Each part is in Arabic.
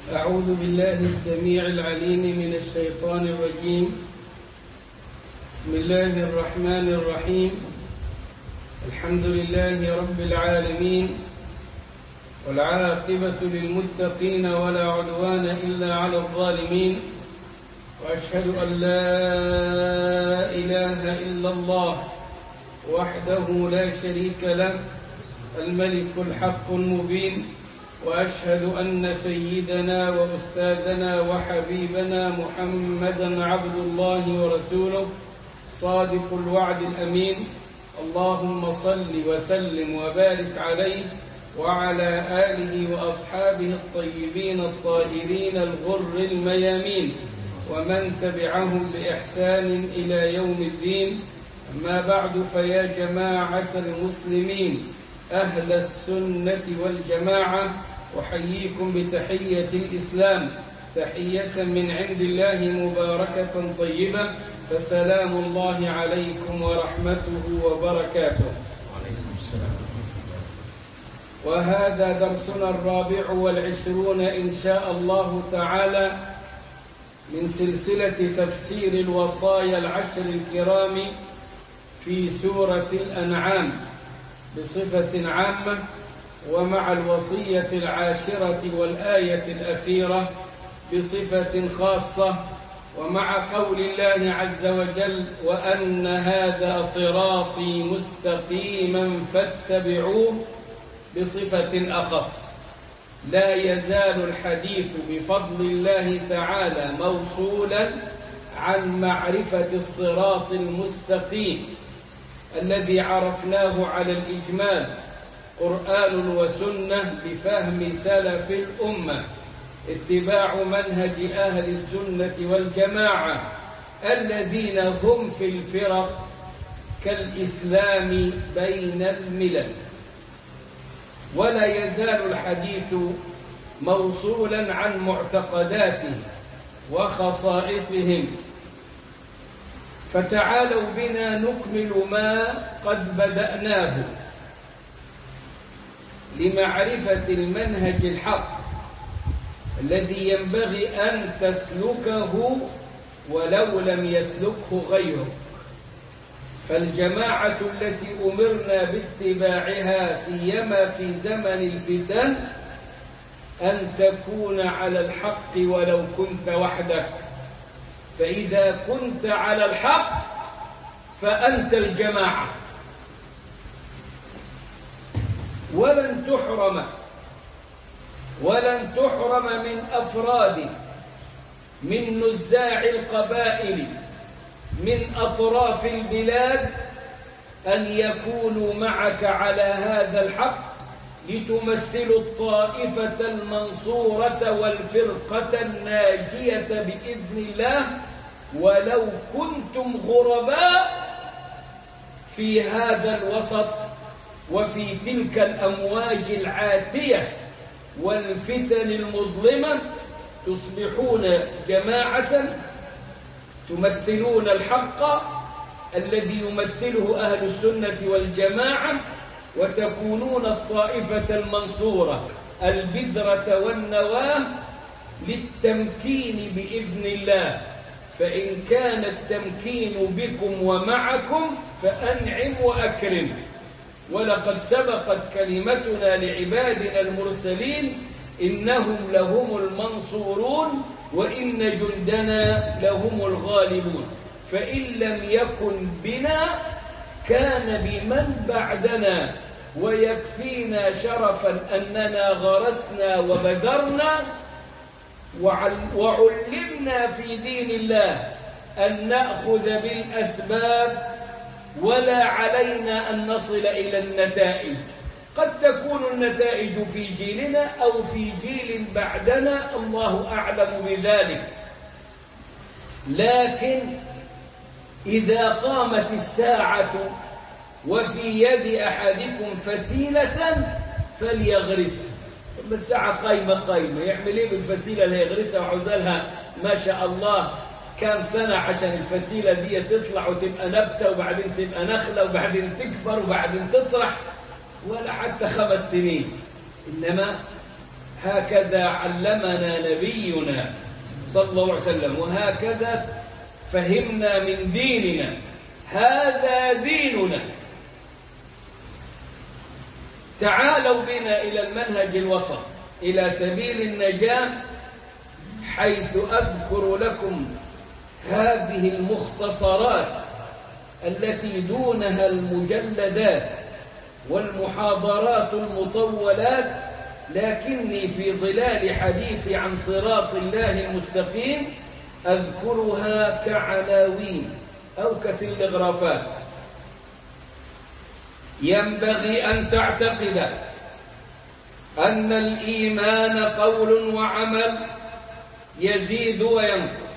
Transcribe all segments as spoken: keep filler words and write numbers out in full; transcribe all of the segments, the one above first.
أعوذ بالله السميع العليم من الشيطان الرجيم. بسم الله الرحمن الرحيم. الحمد لله رب العالمين، والعاقبة للمتقين ولا عدوان إلا على الظالمين، وأشهد أن لا إله إلا الله وحده لا شريك له الملك الحق المبين، وأشهد أن سيدنا وأستاذنا وحبيبنا محمدا عبد الله ورسوله صادق الوعد الأمين. اللهم صل وسلم وبارك عليه وعلى آله وأصحابه الطيبين الطاهرين الغر الميامين، ومن تبعهم بإحسان إلى يوم الدين. أما بعد، فيا جماعة المسلمين أهل السنة والجماعة، أحييكم بتحية الإسلام، تحية من عند الله مباركة طيبة، فسلام الله عليكم ورحمته وبركاته. وهذا درسنا الرابع والعشرون إن شاء الله تعالى من سلسلة تفسير الوصايا العشر الكرام في سورة الأنعام بصفة عامة، ومع الوصية العاشرة والآية الأخيرة بصفة خاصة، ومع قول الله عز وجل: وأن هذا صراطي مستقيما فاتبعوه بصفة أخص. لا يزال الحديث بفضل الله تعالى موصولا عن معرفة الصراط المستقيم الذي عرفناه على الإجمال قرآن وسنة بفهم سلف الأمة، اتباع منهج أهل السنة والجماعة الذين هم في الفرق كالإسلام بين الملل. ولا يزال الحديث موصولا عن معتقداتهم وخصائصهم، فتعالوا بنا نكمل ما قد بدأناه لمعرفة المنهج الحق الذي ينبغي أن تسلكه ولو لم يسلكه غيرك. فالجماعة التي أمرنا باتباعها سيما في زمن الفتن أن تكون على الحق ولو كنت وحدك، فإذا كنت على الحق فأنت الجماعة، ولن تحرم ولن تحرم من أفراد من نزاع القبائل من أطراف البلاد أن يكونوا معك على هذا الحق لتمثلوا الطائفة المنصورة والفرقة الناجية بإذن الله، ولو كنتم غرباء في هذا الوسط وفي تلك الأمواج العاتية والفتن المظلمة. تصبحون جماعة تمثلون الحق الذي يمثله أهل السنة والجماعة، وتكونون الطائفة المنصورة البذرة والنواة للتمكين بإذن الله. فإن كان التمكين بكم ومعكم فأنعم وأكرم. ولقد سبقت كلمتنا لعبادنا المرسلين: إنهم لهم المنصورون وإن جندنا لهم الغالبون. فإن لم يكن بنا كان بمن بعدنا، ويكفينا شرفا أننا غرسنا وبذرنا وعلمنا في دين الله أن نأخذ بالأسباب، ولا علينا أن نصل إلى النتائج. قد تكون النتائج في جيلنا أو في جيل بعدنا، الله أعلم بذلك. لكن إذا قامت الساعة وفي يد أحدكم فسيلة فليغرسها. الساعة قايمة قايمة، يعمل إيه بالفسيلة اللي يغرسها وعزلها ما شاء الله كام سنة عشان الفسيلة دي تطلع وتبقى نبتة وبعدين تبقى نخلة وبعدين تكبر وبعدين تطرح؟ ولا حتى خمس سنين. إنما هكذا علمنا نبينا صلى الله عليه وسلم، وهكذا فهمنا من ديننا، هذا ديننا. تعالوا بنا إلى المنهج الوسط، إلى سبيل النجاة، حيث أذكر لكم هذه المختصرات التي دونها المجلدات والمحاضرات المطولات، لكني في ظلال حديثي عن صراط الله المستقيم أذكرها كعناوين أو كتلغرافات. ينبغي أن تعتقد أن الإيمان قول وعمل يزيد وينقص.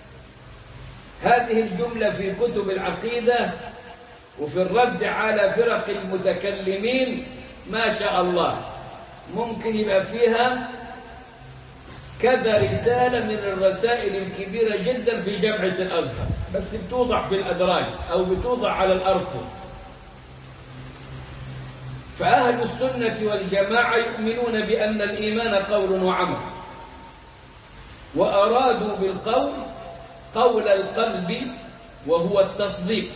هذه الجملة في كتب العقيدة وفي الرد على فرق المتكلمين ما شاء الله ممكن يبقى فيها كذا رسالة من الرسائل الكبيرة جدا في جامعة الأزهر، بس بتوضع في الأدراج أو بتوضع على الأرفف. فأهل السنة والجماعة يؤمنون بأن الإيمان قول وعمل، وأرادوا بالقول قول القلب وهو التصديق،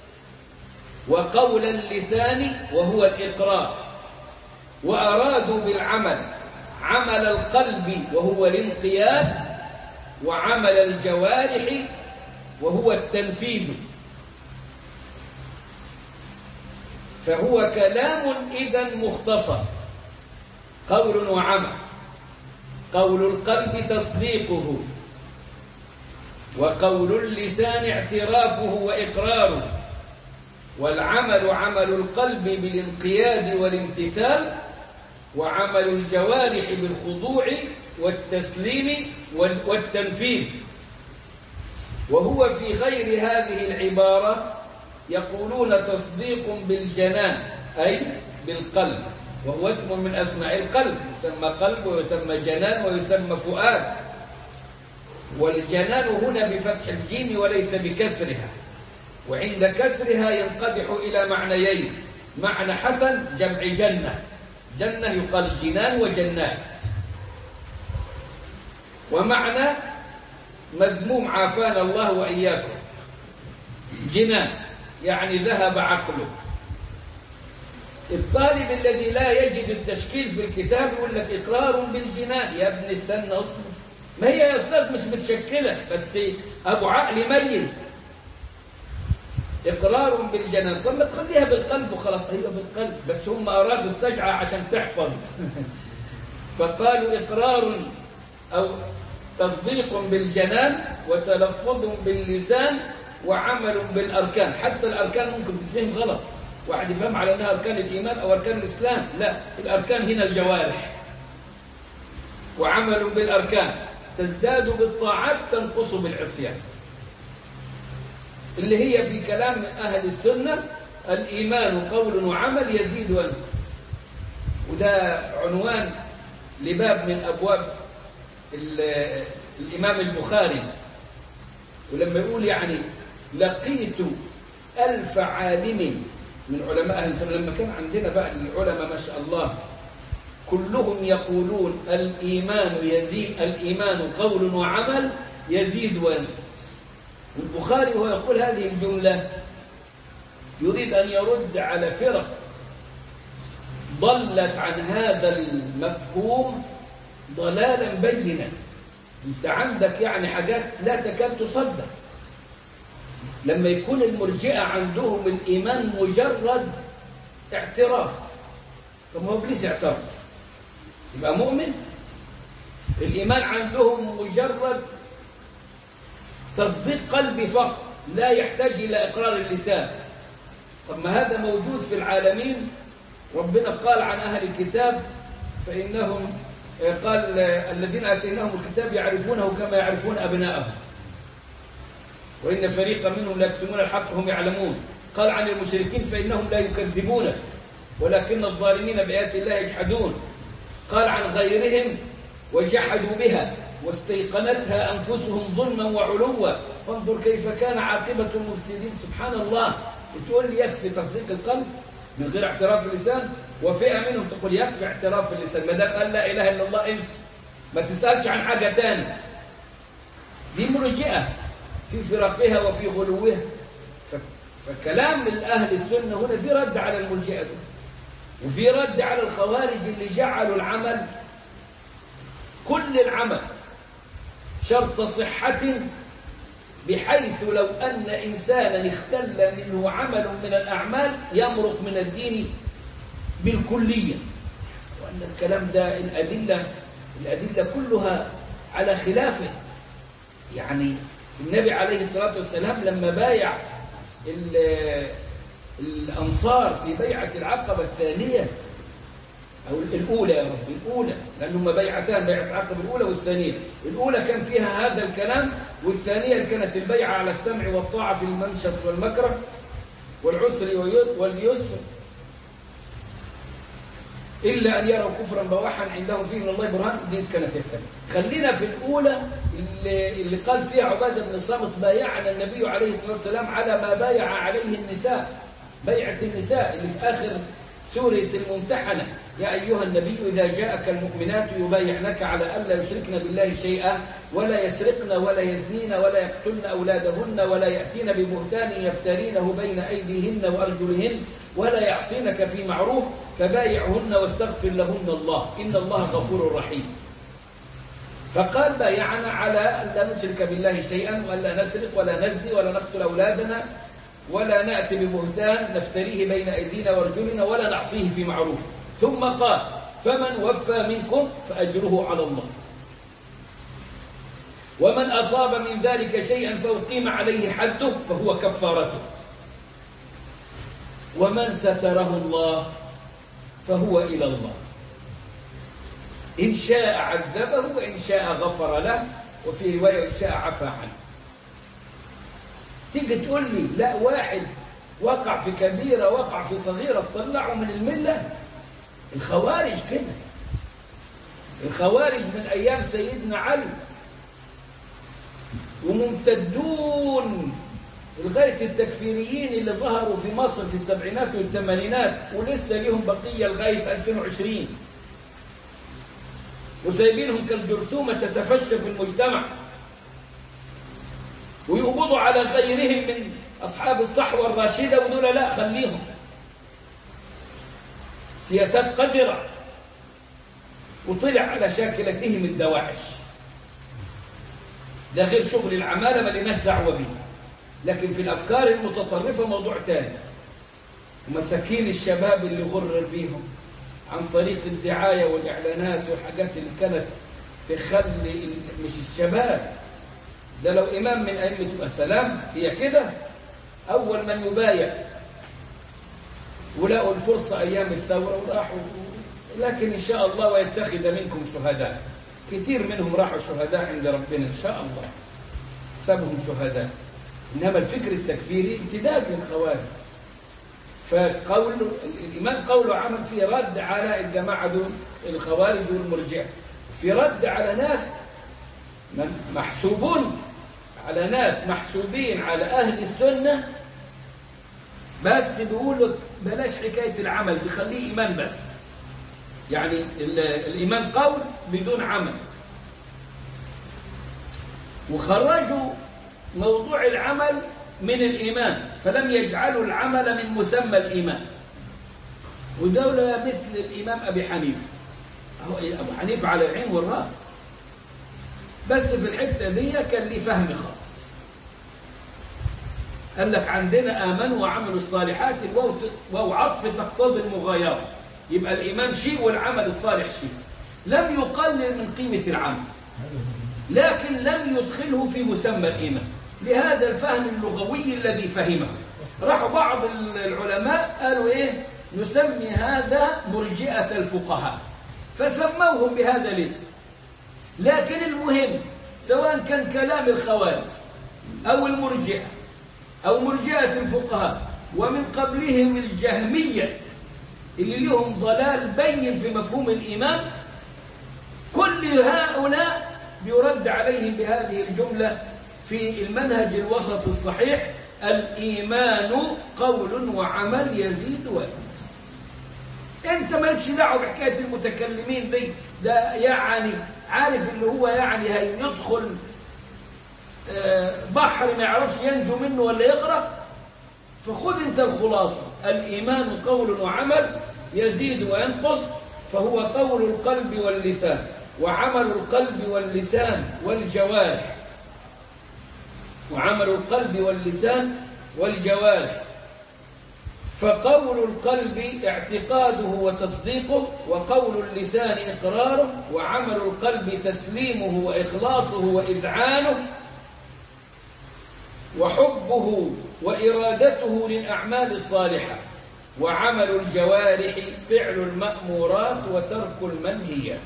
وقول اللسان وهو الإقرار، وأرادوا بالعمل عمل القلب وهو الانقياد، وعمل الجوارح وهو التنفيذ. فهو كلام إذن مختصر، قول وعمل. قول القلب تصديقه، وقول اللسان اعترافه وإقراره، والعمل عمل القلب بالانقياد والامتثال، وعمل الجوارح بالخضوع والتسليم والتنفيذ. وهو في غير هذه العبارة يقولون تصديق بالجنان أي بالقلب، وهو اسم من أسماء القلب، يسمى قلب ويسمى جنان ويسمى فؤاد. والجنان هنا بفتح الجيم وليس بكسرها، وعند كسرها ينقدح إلى معنيين: معنى حسن جمع جنة، جنة يقال جنان وجنات، ومعنى مذموم عافانا الله وإياكم جنان يعني ذهب عقله. الطالب الذي لا يجد التشكيل في الكتاب يقول لك إقرار بالجنان. يا ابن استنى اصبر، ما هي يا أستاذ مش متشكلة، بس أبو عقل ميت. إقرار بالجنان، طب ما تخليها بالقلب وخلاص. هي بالقلب، بس هم أرادوا السجعة عشان تحفظ فقالوا إقرار أو تصديق بالجنان وتلفظ باللسان وعمل بالأركان. حتى الأركان ممكن تفهم غلط، واحد يفهم على أنها أركان الإيمان أو أركان الإسلام، لا، الأركان هنا الجوارح. وعمل بالأركان تزداد بالطاعات تنقص بالعصيان، اللي هي في كلام أهل السنة الإيمان قول وعمل يزيد وينقص. وده عنوان لباب من أبواب الإمام البخاري. ولما يقول يعني لقيت ألف عالم من علماء أهل السنة، لما كان عندنا بقى العلماء ما شاء الله كلهم يقولون الإيمان يزيد، الإيمان قول وعمل يزيد وينقص. البخاري وهو يقول هذه الجملة يريد أن يرد على فرق ضلت عن هذا المفهوم ضلالا بينا. انت عندك يعني حاجات لا تكاد تصدق. لما يكون المرجئة عندهم الإيمان مجرد اعتراف، طب هو ابليس اعترف يبقى مؤمن؟ الإيمان عندهم مجرد تصديق قلبي فقط، لا يحتاج إلى إقرار اللسان. طب ما هذا موجود في العالمين. ربنا قال عن أهل الكتاب فإنهم قال الذين آتيناهم الكتاب يعرفونه كما يعرفون أبناءهم وإن فريقا منهم لا يكتمون الحق هم يعلمون. قال عن المشركين فإنهم لا يكذبونك ولكن الظالمين بآيات الله يجحدون. قال عن غيرهم وجحدوا بها واستيقنتها أنفسهم ظلما وعلوا فانظر كيف كان عاقبة المفسدين. سبحان الله، تقول لي يكفي تصديق القلب؟ من غير اعتراف اللسان، وفئة منهم تقول يكفي اعتراف اللسان، ما دام قال لا إله إلا الله انت ما تسألش عن حاجة تانية. دي مرجئة في فرقها وفي غلوها. فكلام الأهل السنة هنا في رد على المرجئة وفي رد على الخوارج اللي جعلوا العمل كل العمل شرط صحة، بحيث لو أن إنسانا اختل منه عمل من الأعمال يمرق من الدين بالكلية، وأن الكلام ده الأدلة الأدلة كلها على خلافه. يعني النبي عليه الصلاة والسلام لما بايع الأنصار في بيعة العقبة الثانية أو الأولى يا رب الأولى، لأنهم بيعتان، بيعة العقبة الأولى والثانية. الأولى كان فيها هذا الكلام، والثانية كانت البيعة على السمع والطاعة في المنشط والمكره والعسر واليسر، إلا أن يروا كفرا بواحا عندهم فيه من الله برهان. دي كانت الثانية. خلينا في الأولى اللي, اللي قال فيها عبادة بن الصامت بايعنا النبي عليه الصلاة والسلام على ما بايع عليه النساء، بيعة النساء اللي في آخر سورة الممتحنة: يا أيها النبي إذا جاءك المؤمنات يبايعنك على ألا يشركن بالله شيئا ولا يسرقن ولا يزنين ولا يقتلن أولادهن ولا يأتين ببهتان يفترينه بين أيديهن وأرجلهن ولا يعصينك في معروف فبايعهن واستغفر لهن الله إن الله غفور رحيم. فقال بايعنا على أن لا نشرك بالله شيئا ولا نسرق ولا نزني ولا نقتل أولادنا ولا نأتي ببهتان نفتريه بين أيدينا وارجلنا ولا نعصيه في معروف. ثم قال: فمن وفى منكم فأجره على الله، ومن أصاب من ذلك شيئا فأقيم عليه حده فهو كفارته، ومن ستره الله فهو إلى الله، إن شاء عذبه وإن شاء غفر له، وفي رواية إن شاء عفى عنه. تيجي تقول لي لا واحد وقع في كبيرة وقع في صغيرة تطلعه من الملة؟ الخوارج كده، الخوارج من أيام سيدنا علي وممتدون لغاية التكفيريين اللي ظهروا في مصر في السبعينات والثمانينات ولسه ليهم بقية لغاية ألفين وعشرين، وسايبينهم كالجرثومة تتفشى في المجتمع، ويقبضوا على غيرهم من أصحاب الصحوة الراشدة ودول لا خليهم. سياسات قذرة، وطلع على شاكلتهم الدواعش. ده غير شغل العمالة ما لناش دعوة به، لكن في الأفكار المتطرفة موضوع تاني. ومساكين الشباب اللي غرر بيهم عن طريق الدعاية والإعلانات والحاجات اللي كانت تخلي مش الشباب ده. لو إمام من أئمة السلام هي كده، أول من يبايع ولقوا الفرصة أيام الثورة وراحوا، لكن إن شاء الله ويتخذ منكم شهداء. كثير منهم راحوا شهداء عند ربنا إن شاء الله، سبهم شهداء. إنما الفكر التكفيري امتداد للخوارج. فقول الإمام قوله عمل فيه رد على الجماعة دول الخوارج والمرجئة، في رد على ناس محسوبون، على ناس محسوبين على أهل السنة، بس بيقولوا بلاش حكاية العمل، بيخليه إيمان بس. يعني الإيمان قول بدون عمل، وخرجوا موضوع العمل من الإيمان، فلم يجعلوا العمل من مسمى الإيمان. ودولة مثل الإمام أبي حنيفة، أبو حنيفة على العين والرأس، بس في الحتة دي كان لي فهم خاص. قال لك عندنا آمنوا وعملوا الصالحات، الواو عطف تقتضي المغايرة، يبقى الإيمان شيء والعمل الصالح شيء. لم يقلل من قيمة العمل، لكن لم يدخله في مسمى الإيمان، لهذا الفهم اللغوي الذي فهمه. راح بعض العلماء قالوا إيه، نسمي هذا مرجئة الفقهاء، فسموهم بهذا الاسم. لكن المهم سواء كان كلام الخوارج أو المرجئة أو مرجئة الفقهاء ومن قبلهم الجهمية اللي لهم ضلال بين في مفهوم الإيمان، كل هؤلاء بيرد عليهم بهذه الجملة في المنهج الوسط الصحيح: الإيمان قول وعمل يزيد وينقص. انت مالكش دعوه بحكايه المتكلمين دي، ده يعني عارف اللي هو يعني هيدخل بحر ما يعرفش ينجو منه ولا يغرق. فخذ انت الخلاصه، الايمان قول وعمل يزيد وينقص، فهو قول القلب واللسان وعمل القلب واللسان والجوارح، وعمل القلب واللسان والجوارح. فقول القلب اعتقاده وتصديقه، وقول اللسان إقراره، وعمل القلب تسليمه وإخلاصه وإذعانه، وحبه وإرادته للأعمال الصالحة، وعمل الجوارح فعل المأمورات وترك المنهيات.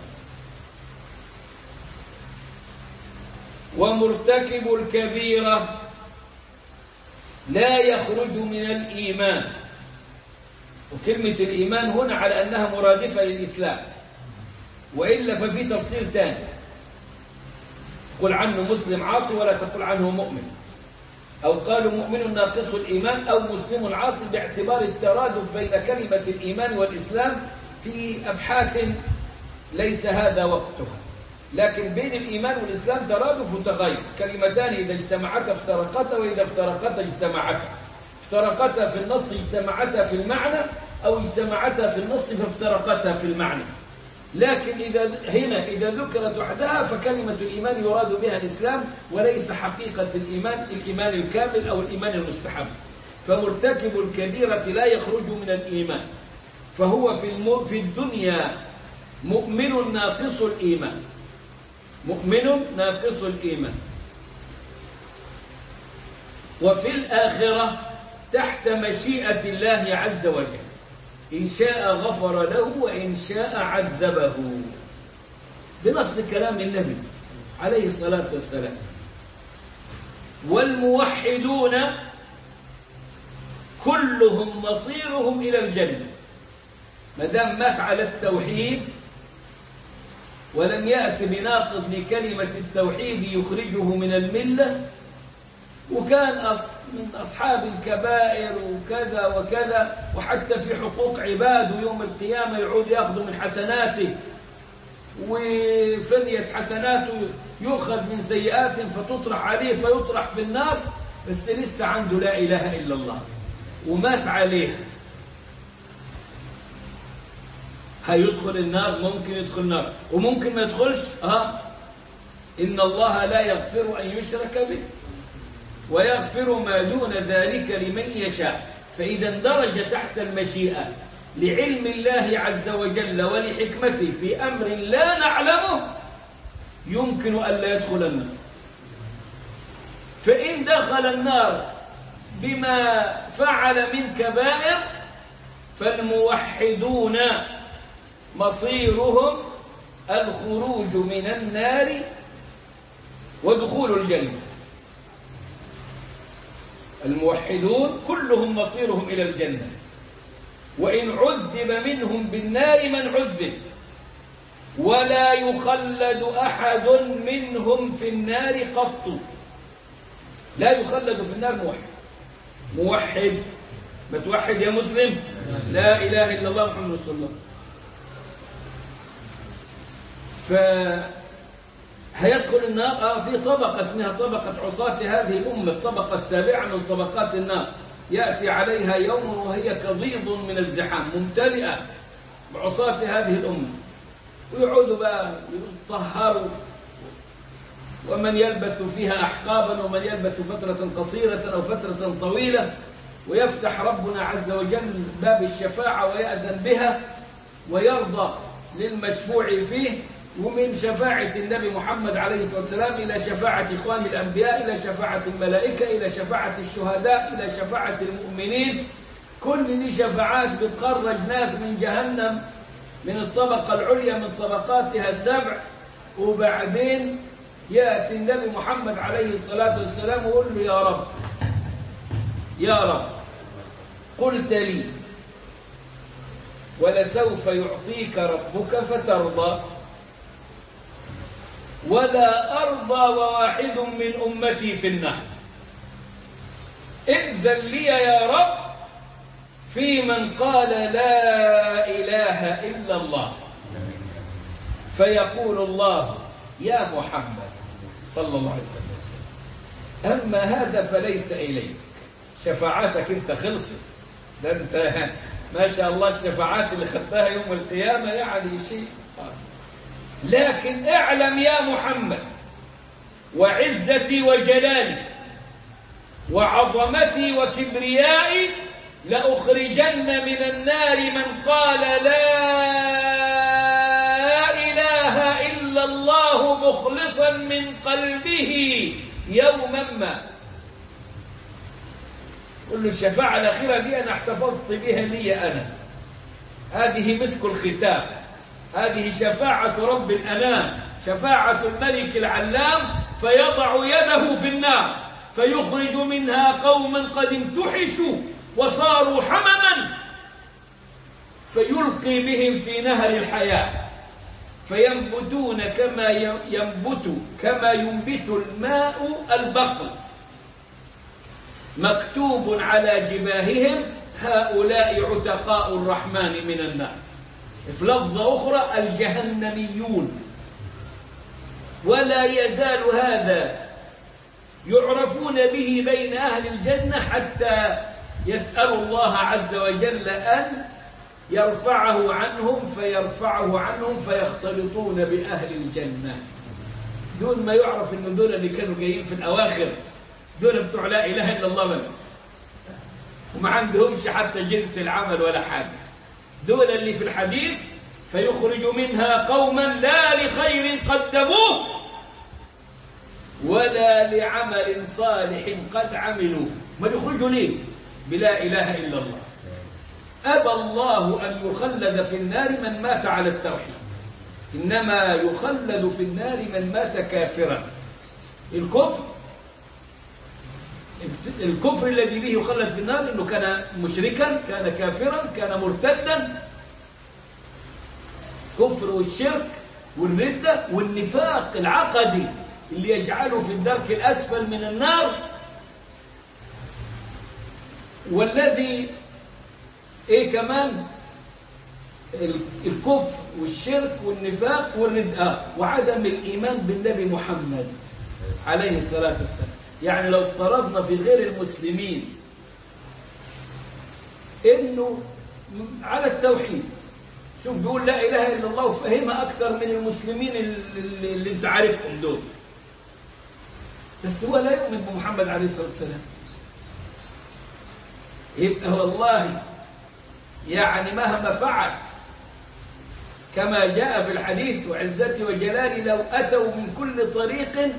ومرتكب الكبيرة لا يخرج من الإيمان. وكلمة الإيمان هنا على أنها مرادفة للإسلام، وإلا ففي تفصيل ثاني، قل عنه مسلم عاصي ولا تقل عنه مؤمن، أو قالوا مؤمن ناقص الإيمان أو مسلم عاصي، باعتبار الترادف بين كلمة الإيمان والإسلام في أبحاث ليس هذا وقتها. لكن بين الإيمان والإسلام ترادف وتغير، كلمتان إذا اجتمعتا افترقتا، وإذا افترقتا اجتمعتا. افترقتا في النص اجتمعتا في المعنى، أو اجتمعتا في النص فافترقتا في المعنى. لكن إذا هنا إذا ذكرت وحدها فكلمة الإيمان يراد بها الإسلام، وليس حقيقة الإيمان الإيمان الكامل أو الإيمان المستحب. فمرتكب الكبيرة لا يخرج من الإيمان، فهو في في الدنيا مؤمن ناقص الإيمان، مؤمن ناقص الإيمان، وفي الآخرة تحت مشيئة الله عز وجل، إن شاء غفر له وإن شاء عذبه، بنص كلام النبي عليه الصلاة والسلام. والموحدون كلهم مصيرهم إلى الجنة، ما دام مات على التوحيد ولم يأت بناقض لكلمة التوحيد يخرجه من الملة، وكان من أصحاب الكبائر وكذا وكذا، وحتى في حقوق عباده يوم القيامة يعود يأخذ من حسناته، وفنية حسناته يؤخذ من سيئات فتطرح عليه فيطرح في النار، بس لسه عنده لا إله إلا الله ومات عليه، هيدخل النار؟ ممكن يدخل النار وممكن ما يدخلش. اه إن الله لا يغفر أن يشرك به ويغفر ما دون ذلك لمن يشاء. فإذا اندرج تحت المشيئة لعلم الله عز وجل ولحكمته في أمر لا نعلمه يمكن أن لا يدخل النار. فإن دخل النار بما فعل من كبائر فالموحدون مصيرهم الخروج من النار ودخول الجنة. الموحدون كلهم مصيرهم إلى الجنة، وإن عذب منهم بالنار من عذب، ولا يخلد أحد منهم في النار قط. لا يخلد في النار موحد. موحد ما توحد يا مسلم، لا إله إلا الله محمد رسول الله. فهيدخل النار آه في طبقة اسمها طبقة عصاة هذه الأمة، الطبقة السابعة من طبقات النار، يأتي عليها يوم وهي كضيض من الزحام ممتلئة بعصاة هذه الأمة، ويعودوا بقى يطهروا، ومن يلبث فيها أحقابا ومن يلبث فترة قصيرة أو فترة طويلة، ويفتح ربنا عز وجل باب الشفاعة ويأذن بها ويرضى للمشفوع فيه، ومن شفاعة النبي محمد عليه الصلاة والسلام إلى شفاعة إخوان الأنبياء، إلى شفاعة الملائكة، إلى شفاعة الشهداء، إلى شفاعة المؤمنين. كل دي شفاعات بتخرج ناس من جهنم من الطبقة العليا من طبقاتها السبع. وبعدين يأتي النبي محمد عليه الصلاة والسلام ويقول له يا رب يا رب قلت لي ولسوف يعطيك ربك فترضى، ولا أرضى وواحد من أمتي في النار، إذن لي يا رب في من قال لا إله إلا الله، فيقول الله يا محمد صلى الله عليه وسلم أما هذا فليس إليك، شفاعتك انت خلصت، ده انت ما شاء الله الشفاعات اللي خدتها يوم القيامة يعني شيء. لكن اعلم يا محمد وعزتي وجلالي وعظمتي وكبريائي لأخرجن من النار من قال لا إله إلا الله مخلصا من قلبه يوما ما. قل له الشفاعة الأخيرة دي أنا احتفظت بها لي أنا، هذه مسك الختام، هذه شفاعة رب الأنام، شفاعة الملك العلام، فيضع يده في النار فيخرج منها قوما قد امتحشوا وصاروا حمما، فيلقي بهم في نهر الحياة فينبتون كما ينبت كما ينبت الماء البقل، مكتوب على جباههم هؤلاء عتقاء الرحمن من النار. في لفظة أخرى الجهنميون. ولا يزال هذا يعرفون به بين أهل الجنة حتى يسأل الله عز وجل أن يرفعه عنهم فيرفعه عنهم فيختلطون بأهل الجنة، دون ما يعرف أن دول اللي كانوا جايين في الأواخر دول بتوع لا إله إلا الله بس، وما عندهمش حتى جنس العمل ولا حاجة. دول اللي في الحديث فيخرج منها قوما لا لخير قدموه ولا لعمل صالح قد عملوا. ما يخرجوا ليه؟ بلا إله إلا الله. أبى الله أن يخلد في النار من مات على التوحيد، إنما يخلد في النار من مات كافرا. الكفر الكفر الذي به يخلد في النار إنه كان مشركا، كان كافرا، كان مرتدا. كفر والشرك والردة والنفاق العقدي اللي يجعله في الدرك الأسفل من النار، والذي ايه كمان الكفر والشرك والنفاق والردة وعدم الإيمان بالنبي محمد عليه الصلاة والسلام. يعني لو افترضنا في غير المسلمين انه على التوحيد، شوف بيقول لا اله الا الله وفهمها اكثر من المسلمين اللي, اللي انت عارفهم دول، بس هو لا يؤمن بمحمد عليه الصلاة والسلام. يبقى والله يعني مهما فعل كما جاء في الحديث وعزتي وجلالي لو أتوا من كل طريق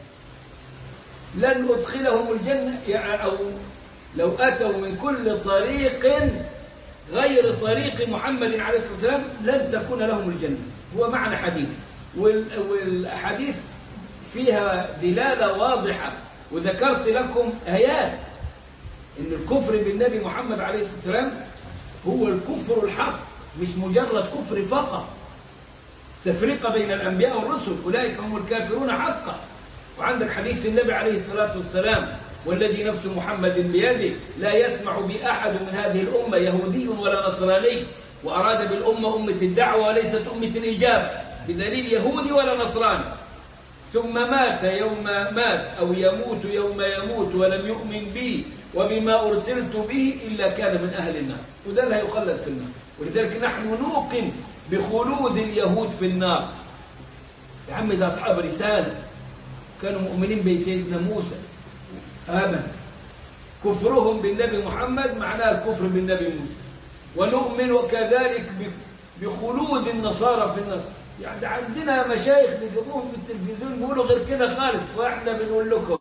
لن أدخلهم الجنة، يعني أو لو أتوا من كل طريق غير طريق محمد عليه الصلاة والسلام لن تكون لهم الجنة. هو معنى حديث، والحديث فيها دلالة واضحة، وذكرت لكم آيات إن الكفر بالنبي محمد عليه الصلاة والسلام هو الكفر الحق، مش مجرد كفر فقط. تفرقة بين الأنبياء والرسل، أولئك هم الكافرون حقا. وعندك حديث النبي عليه الصلاة والسلام والذي نفس محمد بيده لا يسمع بأحد من هذه الأمة يهودي ولا نصراني، وأراد بالأمة أمة الدعوة وليست أمة الإجابة، بدليل يهودي ولا نصراني، ثم مات يوم مات أو يموت يوم يموت ولم يؤمن بي وبما أرسلت به إلا كان من أهل النار، وده اللي هيخلد في النار. ولذلك نحن نوقن بخلود اليهود في النار. يا عم ده أصحاب رسالة كانوا مؤمنين بسيدنا موسى، أبدا كفرهم بالنبي محمد معناه الكفر بالنبي موسى. ونؤمن وكذلك بخلود النصارى في النار. يعني عندنا مشايخ بيجيبوهم في التلفزيون بيقولوا غير كده خالص، واحنا بنقول لكم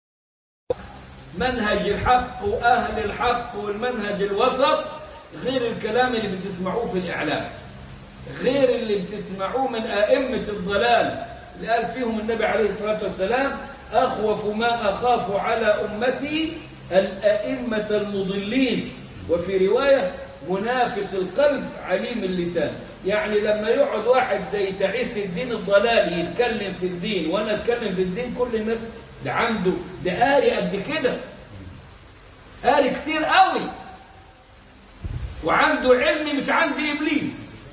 منهج الحق وأهل الحق والمنهج الوسط غير الكلام اللي بتسمعوه في الإعلام، غير اللي بتسمعوه من أئمة الضلال اللي قال فيهم النبي عليه الصلاة والسلام أخوف ما أخاف على أمتي الأئمة المضلين، وفي رواية منافق القلب عليم اللسان. يعني لما يقعد واحد زي تعيس الدين الضلالي يتكلم في الدين وانا اتكلم في الدين كل الناس ده عنده ده قاري قد كده، قاري كتير قوي، وعنده علم مش عند إبليس.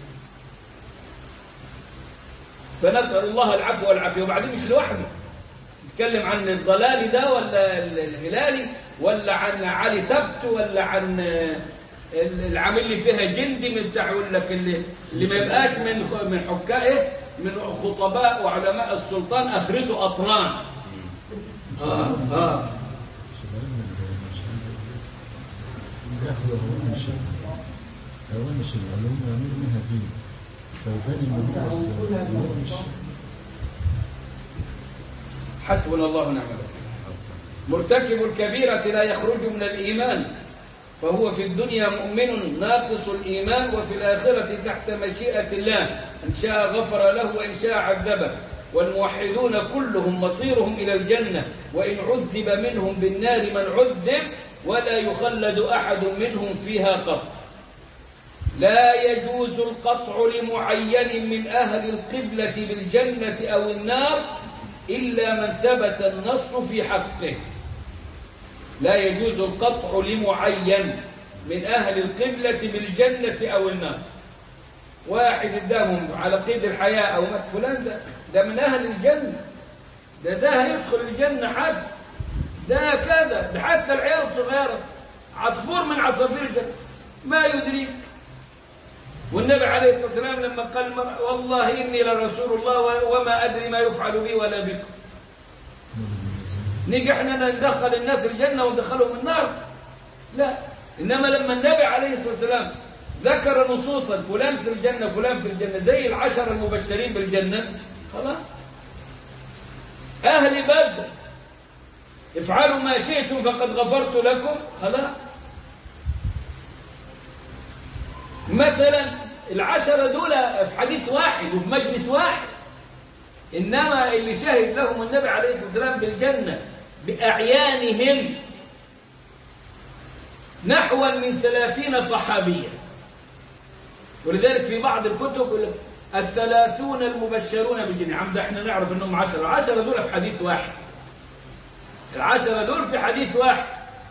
فنسأل الله العفو والعافية. وبعدين مش لوحده، نتكلم عن الضلالي ده ولا الهلالي ولا عن علي سبت ولا عن العامل اللي فيها جندي من بتاع، يقول لك اللي, اللي ما يبقاش من من حكاه من خطباء وعلماء السلطان اخرته قطران. اه اه هوامش العلوم وامير منها دين فبالي من حسبنا الله ونعم الوكيل. مرتكب الكبيرة لا يخرج من الإيمان، فهو في الدنيا مؤمن ناقص الإيمان، وفي الآخرة تحت مشيئة الله، إن شاء غفر له وإن شاء عذبه. والموحدون كلهم مصيرهم إلى الجنة، وإن عذب منهم بالنار من عذب ولا يخلد أحد منهم فيها قط. لا يجوز القطع لمعين من أهل القبلة بالجنة أو النار إلا من ثبت النص في حقه. لا يجوز القطع لمعين من أهل القبلة بالجنة أو النار. واحد اداهم على قيد الحياة أو مات فلان، ده, ده من أهل الجنة، ده ده هيدخل الجنة حد، ده كذا، ده حتى العيال الصغيرة عصفور من عصافير الجنة ما يدريك. والنبي عليه الصلاة والسلام لما قال والله إني لرسول الله وما أدري ما يفعل بي ولا بكم، نيجي احنا ندخل الناس الجنة وندخلهم النار؟ لا. إنما لما النبي عليه الصلاة والسلام ذكر نصوصا فلان في الجنة فلان في الجنة زي العشر المبشرين بالجنة، خلاص. أهل بدر افعلوا ما شئتم فقد غفرت لكم، خلاص. مثلا العشرة دول في حديث واحد وفي مجلس واحد، إنما اللي شهد لهم النبي عليه الصلاة والسلام بالجنة بأعيانهم نحو من ثلاثين صحابيا. ولذلك في بعض الكتب الثلاثون المبشرون بالجنة، عم ده احنا نعرف انهم عشرة، عشرة دول في حديث واحد، العشرة دول في حديث واحد.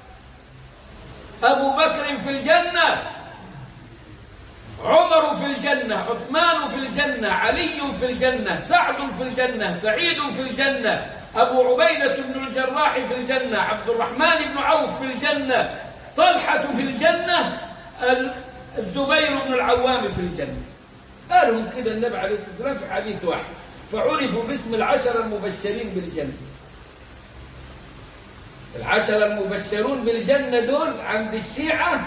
أبو بكر في الجنة، عمر في الجنة، عثمان في الجنة، علي في الجنة، سعد في الجنة، سعيد في الجنة، أبو عبيدة بن الجراح في الجنة، عبد الرحمن بن عوف في الجنة، طلحة في الجنة، الزبير بن العوام في الجنة. قالهم كده النبي عليه الصلاة والسلام في حديث واحد، فعرفوا باسم العشرة المبشرين بالجنة. العشرة المبشرون بالجنة دول عند الشيعة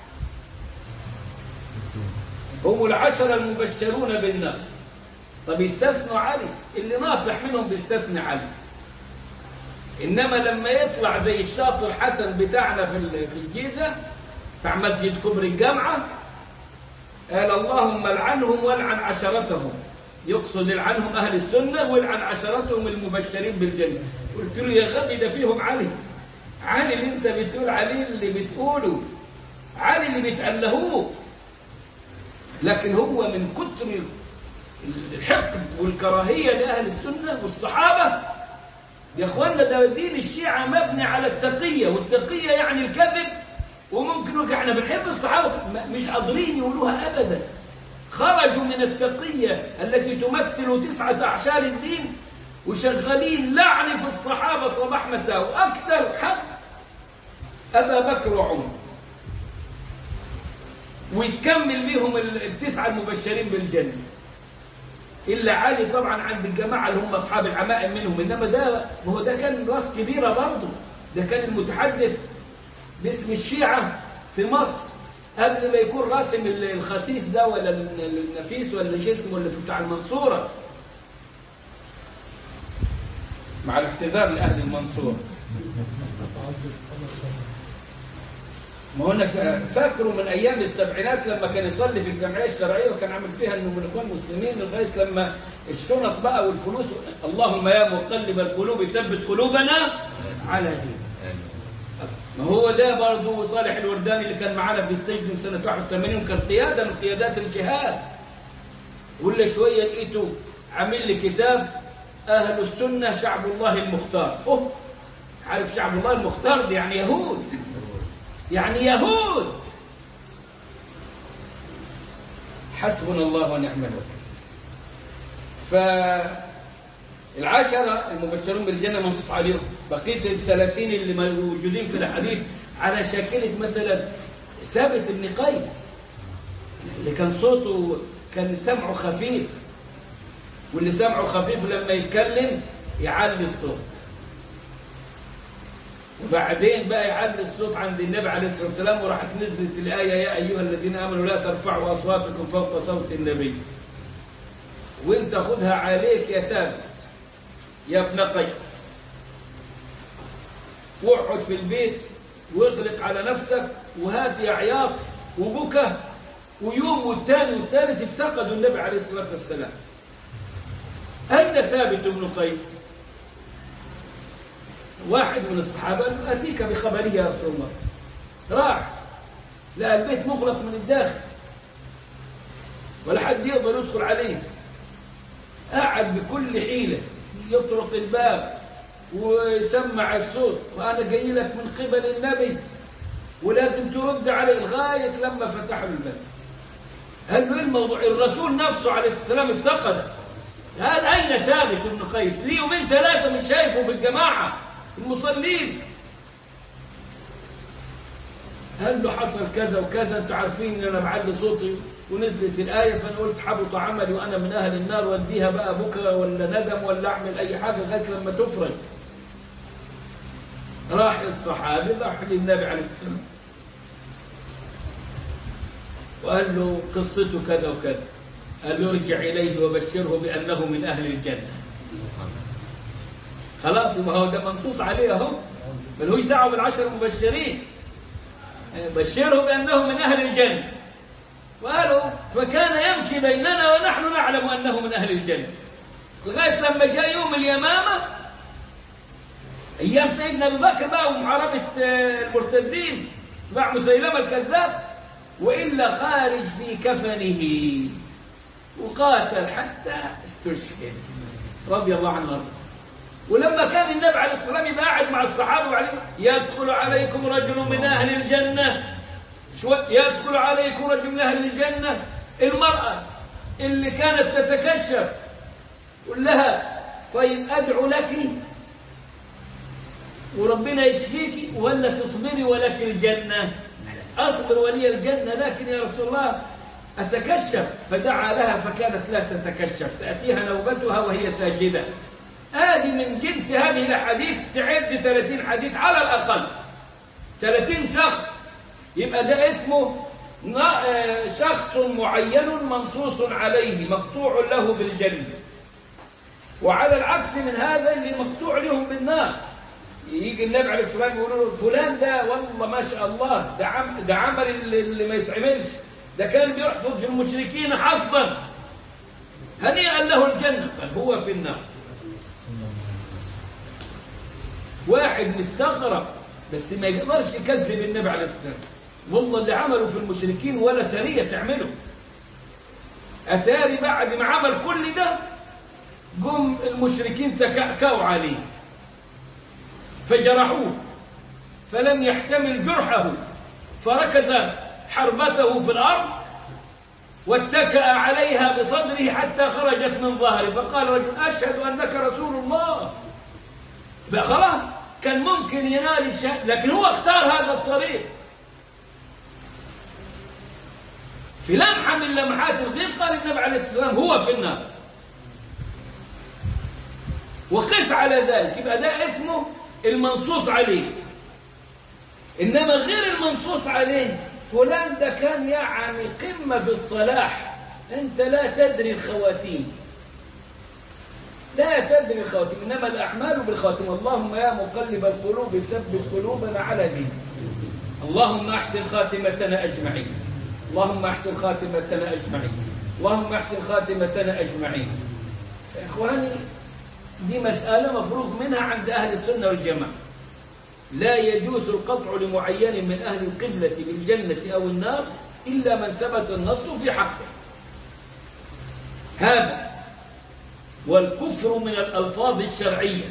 هم العشرة المبشرون بالنار. طب يستثنوا علي، اللي ناصح منهم بيستثني علي. إنما لما يطلع زي الشاطر حسن بتاعنا في الجيزة بتاع مسجد كبر الجامعة، قال اللهم العنهم والعن عشرتهم، يقصد العنهم أهل السنة والعن عشرتهم المبشرين بالجنة. قلت له يا غبي ده فيهم علي، علي اللي انت بتقول عليه اللي بتقوله، علي اللي بتألهوه. لكن هو من كتر الحقد والكراهية لأهل السنة والصحابة، يا اخوانا ده دين الشيعة مبني على التقية، والتقية يعني الكذب. وممكن نقول احنا بنحب الصحابة، مش قادرين يقولوها أبدا. خرجوا من التقية التي تمثل تسعة أعشار الدين وشغالين لعن في الصحابة صباح مساء، وأكثر حق أبا بكر وعمر، ويكمل بهم التسعة المبشرين بالجنة. إلا علي طبعا عند الجماعة اللي هم أصحاب العمائم منهم. إنما ده هو ده كان راس كبيرة برضه، ده كان المتحدث باسم الشيعة في مصر قبل ما يكون راسم الخسيس ده ولا النفيس ولا جسم ولا بتاع المنصورة، مع الاحتذار لأهل المنصورة. ما هنا فاكروا من أيام السبعينات لما كان يصلي في الجمعية الشرعية وكان عامل فيها أنه من إخوان المسلمين، لغاية لما الشنط بقى والفلوس، اللهم يا مقلب القلوب ثبت قلوبنا على دين. ما هو ده برضه صالح الورداني اللي كان معانا في السجن من سنة واحد وثمانين وكان قيادة من قيادات الجهاد. ولا شوية لقيته عامل لي كتاب أهل السنة شعب الله المختار. أوه، عارف شعب الله المختار دي يعني يهود، يعني يهود. حسبنا الله ونعم الوكيل. فالعشرة المبشرون بالجنة منصوص عليهم، بقية الثلاثين اللي موجودين في الحديث على شاكلة مثلا ثابت بن قيس اللي كان صوته كان سمعه خفيف، واللي سمعه خفيف لما يتكلم يعلي الصوت، وبعدين بقى يعلي الصوت عند النبي عليه الصلاة والسلام، وراحت نزلت الآية يا أيها الذين آمنوا لا ترفعوا أصواتكم فوق صوت النبي. وانت خدها عليك يا ثابت يا ابن قيس، واقعد في البيت واغلق على نفسك وهات يا عياط وبكى، ويوم والثاني والثالث افتقدوا النبي عليه الصلاة والسلام. أين ثابت بن قيس؟ واحد من الصحابة أتيك بخبره يا رسول الله، راح لقى البيت مغلق من الداخل ولا حد يقدر يدخل عليه، قاعد بكل حيلة يطرق الباب ويسمع الصوت، وأنا جاي لك من قبل النبي ولازم ترد عليه، لغاية لما فتحوا الباب. قال له ايه الموضوع؟ الرسول نفسه عليه السلام افتقد. قال أين ثابت بن قيس؟ ليه يومين ثلاثة مش شايفه في الجماعة المصلين. قال له حصل كذا وكذا، انتوا عارفين ان انا بعلي صوتي ونزلت الآية فانا قلت حبط عملي وانا من اهل النار، واديها بقى بكره ولا ندم ولا اعمل اي حاجة لغاية لما تفرج. راح الصحابي راح للنبي عليه السلام وقال له قصته كذا وكذا. قال له ارجع إليه وبشره بأنه من أهل الجنة. خلاص، ما هو ده منصوص عليه اهو، ملهوش دعوه بالعشر المبشرين. بشره بأنه من أهل الجنة. وقالوا فكان يمشي بيننا ونحن نعلم أنه من أهل الجنة، لغاية لما جاء يوم اليمامة أيام سيدنا أبو بكر بقى ومحاربة المرتدين مع مسيلمة الكذاب، وإلا خارج في كفنه وقاتل حتى استشهد رضي الله عنه. ولما كان النبي عليه الصلاة والسلام يبقى قاعد مع الصحابة وعليه يدخل عليكم رجل من أهل الجنة، يدخل عليكم رجل من أهل الجنة، المرأة اللي كانت تتكشف قل لها طيب أدعو لك وربنا يشفيك ولا تصبري ولك الجنة؟ أصبر ولي الجنة، لكن يا رسول الله أتكشف. فدعا لها فكانت لا تتكشف، تأتيها نوبتها وهي ساجدة. هذه من جنس هذه الحديث تعد ثلاثين حديث على الأقل، ثلاثين شخص، يبقى ده اسمه شخص معين منصوص عليه مقطوع له بالجنة. وعلى العكس من هذا اللي مقطوع لهم بالنار، يجي النبي عليه الصلاة والسلام يقولوا له فلان ده والله ما شاء الله ده عم ده عمل اللي, اللي ما يتعملش، ده كان بيحفظ في المشركين حظا هنيئا له الجنة، قال هو في النار. واحد مستغرب بس ما يقدرش يكذب النبي عليه الصلاة والسلام، والله اللي عمله في المشركين ولا سرية تعمله. أتاري بعد ما عمل كل ده قم المشركين تكأكأوا عليه فجرحوه، فلم يحتمل جرحه فركز حربته في الأرض واتكأ عليها بصدره حتى خرجت من ظهره، فقال رجل أشهد أنك رسول الله. خلاص كان ممكن ينال الشهادة، لكن هو اختار هذا الطريق. في لمحة من لمحات الغيب قال النبي عليه الصلاة والسلام هو في النار، وقف على ذلك، يبقى ده اسمه المنصوص عليه. إنما غير المنصوص عليه فلان ده كان يعني قمة في الصلاح، أنت لا تدري الخواتيم، لا تدري الخواتيم، إنما الأعمال بالخواتيم. اللهم يا مقلب القلوب ثبت قلوبنا على دينك، اللهم أحسن خاتمتنا أجمعين، اللهم أحسن خاتمتنا أجمعين، اللهم أحسن خاتمتنا أجمعين. يا إخواني دي مسألة مفروغ منها عند أهل السنة والجماعة، لا يجوز القطع لمعين من أهل القبلة بالجنة أو النار إلا من ثبت النص في حقه. هذا والكفر من الألفاظ الشرعية،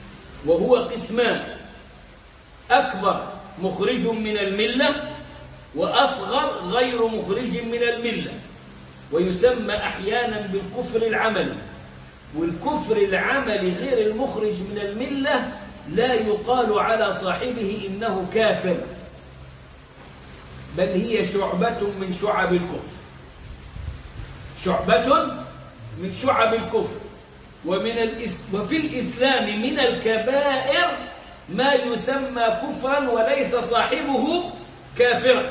وهو قسمان: أكبر مخرج من الملة، وأصغر غير مخرج من الملة، ويسمى أحيانا بالكفر العملي. والكفر العملي غير المخرج من الملة لا يقال على صاحبه إنه كافر، بل هي شعبة من شعب الكفر، شعبة من شعب الكفر. ومن الإس... وفي الإسلام من الكبائر ما يسمى كفرا وليس صاحبه كافرا،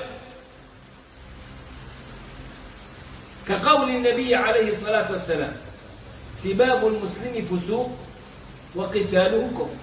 كقول النبي عليه الصلاة والسلام: سباب المسلم فسوق وقتاله كفر.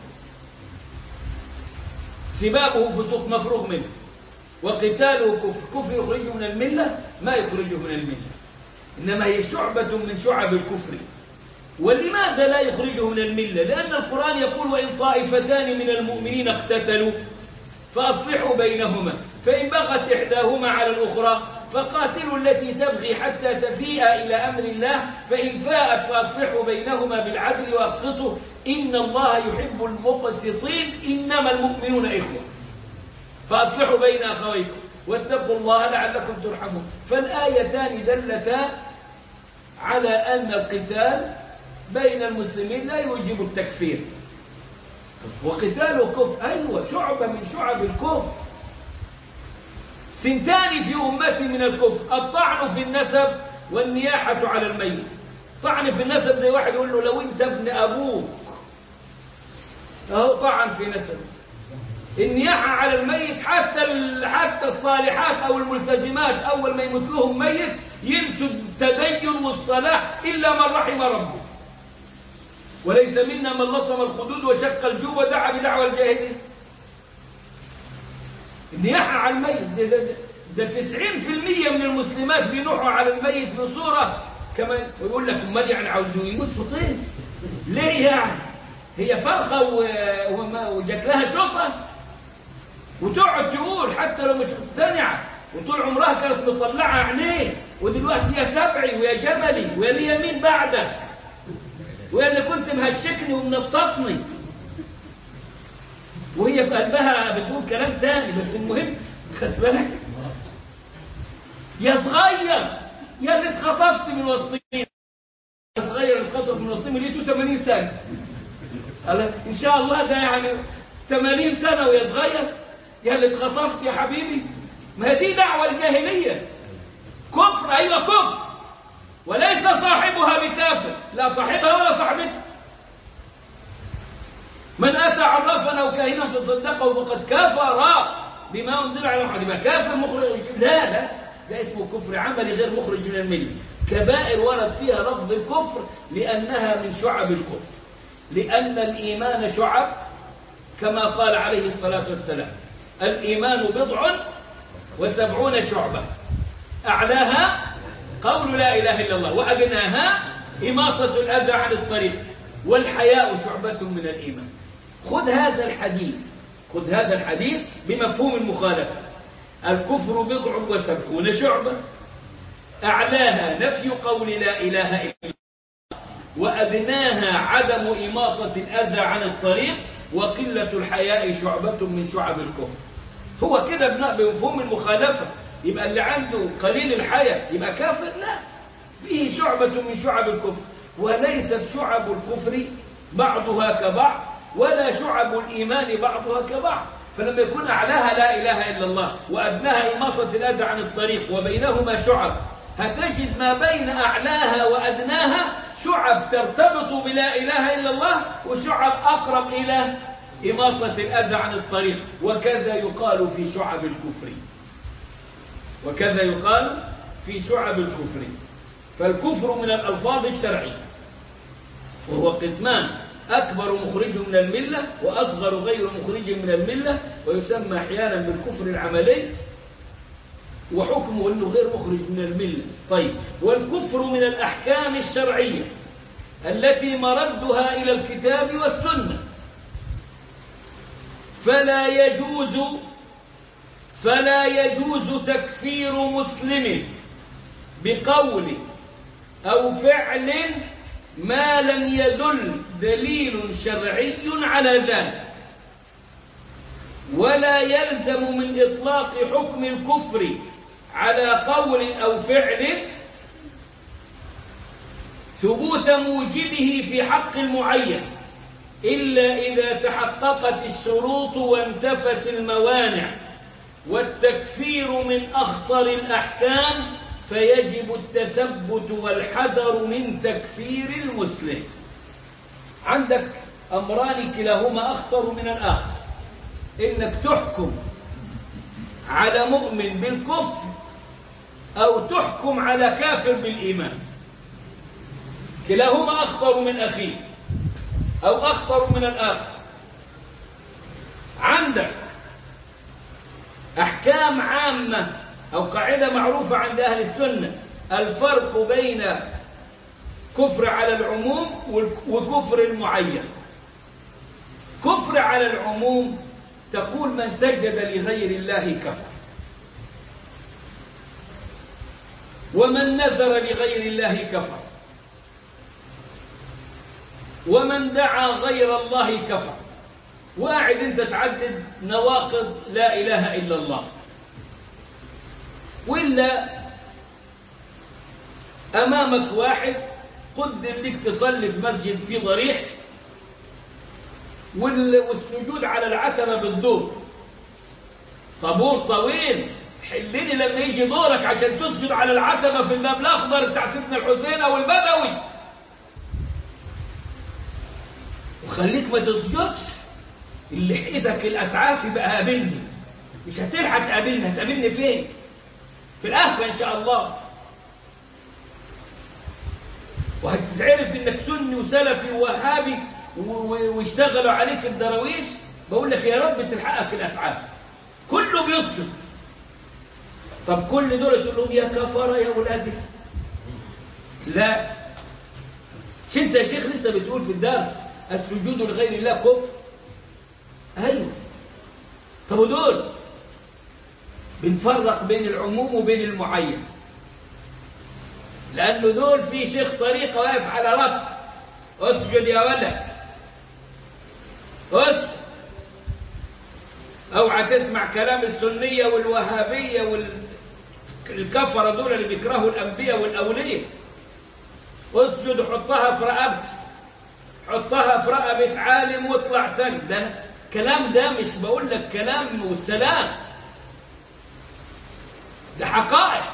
سبابه فسوق مفروغ منه، وقتاله كفر. كفر يخرجه من الملة؟ ما يخرجه من الملة، إنما هي شعبة من شعب الكفر. ولماذا لا يخرجه من الملة؟ لأن القرآن يقول: وإن طائفتان من المؤمنين اقتتلوا فأصلحوا بينهما فإن بغت إحداهما على الأخرى فقاتلوا التي تبغي حتى تفيء إلى أمر الله فإن فاءت فأصلحوا بينهما بالعدل وأقسطوا إن الله يحب المقسطين إنما المؤمنون إخوة فأصلحوا بين أخويكم واتقوا الله لعلكم ترحمون. فالآيتان دلتا على أن القتال بين المسلمين لا يوجب التكفير. وقتال كفر، أيوة، شعبة من شعب الكفر. ثنتان في أمتي من الكفر: الطعن في النسب والنياحة على الميت. طعن في النسب زي واحد يقول له: لو أنت ابن أبوك، أهو طعن في نسب. النياحة على الميت، حتى حتى الصالحات أو الملتزمات أول ما يموت لهم ميت ينسوا التدين والصلاح إلا من رحم ربه. وليس منا من لطم الخدود وشق الجوب ودعا بدعوى الجاهلين. النياحة على الميت ده, ده, ده تسعين في المية من المسلمات بينوحوا على الميت بصورة كمان. ويقول لك: امال يعني عاوزوا يموت شطين ليه يعني؟ هي فرخة وجات لها شطة؟ وتقعد تقول حتى لو مش مقتنعة، وطول عمرها كانت مطلعة عينيه، ودلوقتي يا سبعي ويا جملي ويا لي يمين بعدك ويا اللي كنت مهشكني ومنططني، وهي في قلبها بتقول كلام تاني. بس المهم خد بالك يا صغير، يا اللي اتخطفت من وسطين، صغير اتخطف من وسطين وليته ثمانين سنة. ان شاء الله ده يعني ثمانين سنة ويا صغير، يا اللي اتخطفت يا حبيبي. ما دي دعوة الجاهلية، كفر. ايوه كفر، وليس صاحبها بكافر، لا صاحبها ولا صاحبتها. من أتى عرفا أو كاهنا فصدقه فقد كفر بما أنزل على محمد. يبقى كافر مخرج؟ لا لا، ده اسمه كفر عملي غير مخرج من الملة. كبائر ورد فيها لفظ الكفر لأنها من شعب الكفر، لأن الإيمان شعب كما قال عليه الصلاة والسلام: الإيمان بضع وسبعون شعبة، أعلاها قول لا إله إلا الله، وأدناها إماطة الأذى عن الطريق، والحياء شعبة من الإيمان. خذ هذا الحديث، خذ هذا الحديث بمفهوم المخالفة: الكفر بضع وسبعون شعبة، أعلاها نفي قول لا إله إلا الله، وأدناها عدم إماطة الأذى عن الطريق، وقلة الحياء شعبة من شعب الكفر. هو كده بمفهوم المخالفة. يبقى اللي عنده قليل الحياء يبقى كافر؟ لا، فيه شعبة من شعب الكفر. وليست شعب الكفر بعضها كبعض، ولا شعب الإيمان بعضها كبعض. فلما يكون أعلاها لا إله إلا الله وأدناها إماطة الأذى عن الطريق وبينهما شعب، هتجد ما بين أعلاها وأدناها شعب ترتبط بلا إله إلا الله، وشعب أقرب إلى إماطة الأذى عن الطريق. وكذا يقال في شعب الكفر، وكذا يقال في شعب الكفر. فالكفر من الألفاظ الشرعية، وهو قسمان: أكبر مخرج من الملة، وأصغر غير مخرج من الملة، ويسمى أحيانا بالكفر العملي، وحكمه أنه غير مخرج من الملة. طيب، والكفر من الأحكام الشرعية التي مردها إلى الكتاب والسنة، فلا يجوز فلا يجوز تكفير مسلم بقول أو فعل ما لم يدل دليل شرعي على ذلك. ولا يلزم من إطلاق حكم الكفر على قول أو فعل ثبوت موجبه في حق المعين إلا إذا تحققت الشروط وانتفت الموانع، والتكفير من أخطر الأحكام، فيجب التثبت والحذر من تكفير المسلم. عندك أمران كلاهما أخطر من الآخر، إنك تحكم على مؤمن بالكفر أو تحكم على كافر بالإيمان، كلاهما أخطر من أخيه أو أخطر من الآخر. عندك أحكام عامة أو قاعدة معروفة عند أهل السنة، الفرق بين كفر على العموم وكفر المعين. كفر على العموم تقول من سجد لغير الله كفر، ومن نذر لغير الله كفر، ومن دعا غير الله كفر. وقاعد انت تعدد نواقض لا إله إلا الله. وإلا أمامك واحد قدم لك تصلي في مسجد في ضريح والسجود على العتبة بالدور، طابور طويل، حلني لما يجي دورك عشان تسجد على العتبة في الباب الأخضر بتاع سيدنا الحسين أو البدوي، وخليك ما تسجدش اللي حيدك الأسعاف يبقى قابلني. مش هتلحق تقابلني، هتقابلني فين؟ في الآخرة إن شاء الله. وهتتعرف إنك سني وسلفي ووهابي واشتغلوا عليك الدراويش. بقول لك يا رب تلحقك الأسعاف، كله بيسجد. طب كل دول تقول لهم يا كفرة يا ولادي؟ لا. مش انت يا شيخ لسه بتقول في الدرس السجود لغير الله كفر؟ ايوه. طب ودول بنفرق بين العموم وبين المعين، لأنه دول في شيخ طريقة واقف على رأسه، اسجد يا ولد اسجد. اوعى تسمع كلام السنية والوهابية والكفرة دول اللي بيكرهوا الأنبياء والأولياء. اسجد وحطها في رقبتك، حطها في رقبة عالم واطلع سجد. ده كلام، ده مش بقول لك كلام والسلام، ده حقائق.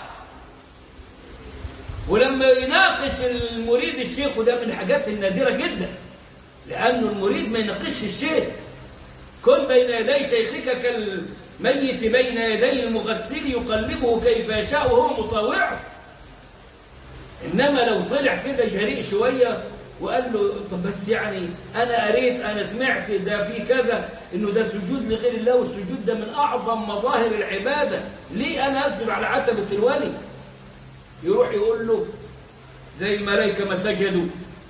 ولما يناقش المريد الشيخ، وده من الحاجات النادرة جدا، لأنه المريد ما يناقش الشيخ. كن بين يدي شيخك كالميت بين يدي المغسل يقلبه كيف يشاء وهو مطاوعه. إنما لو طلع كده جريء شوية وقال له طب بس يعني أنا قريت أنا سمعت ده في كذا إنه ده سجود لغير الله، والسجود ده من أعظم مظاهر العبادة، ليه أنا أسجد على عتبة الولي؟ يروح يقول له زي الملائكة ما سجدوا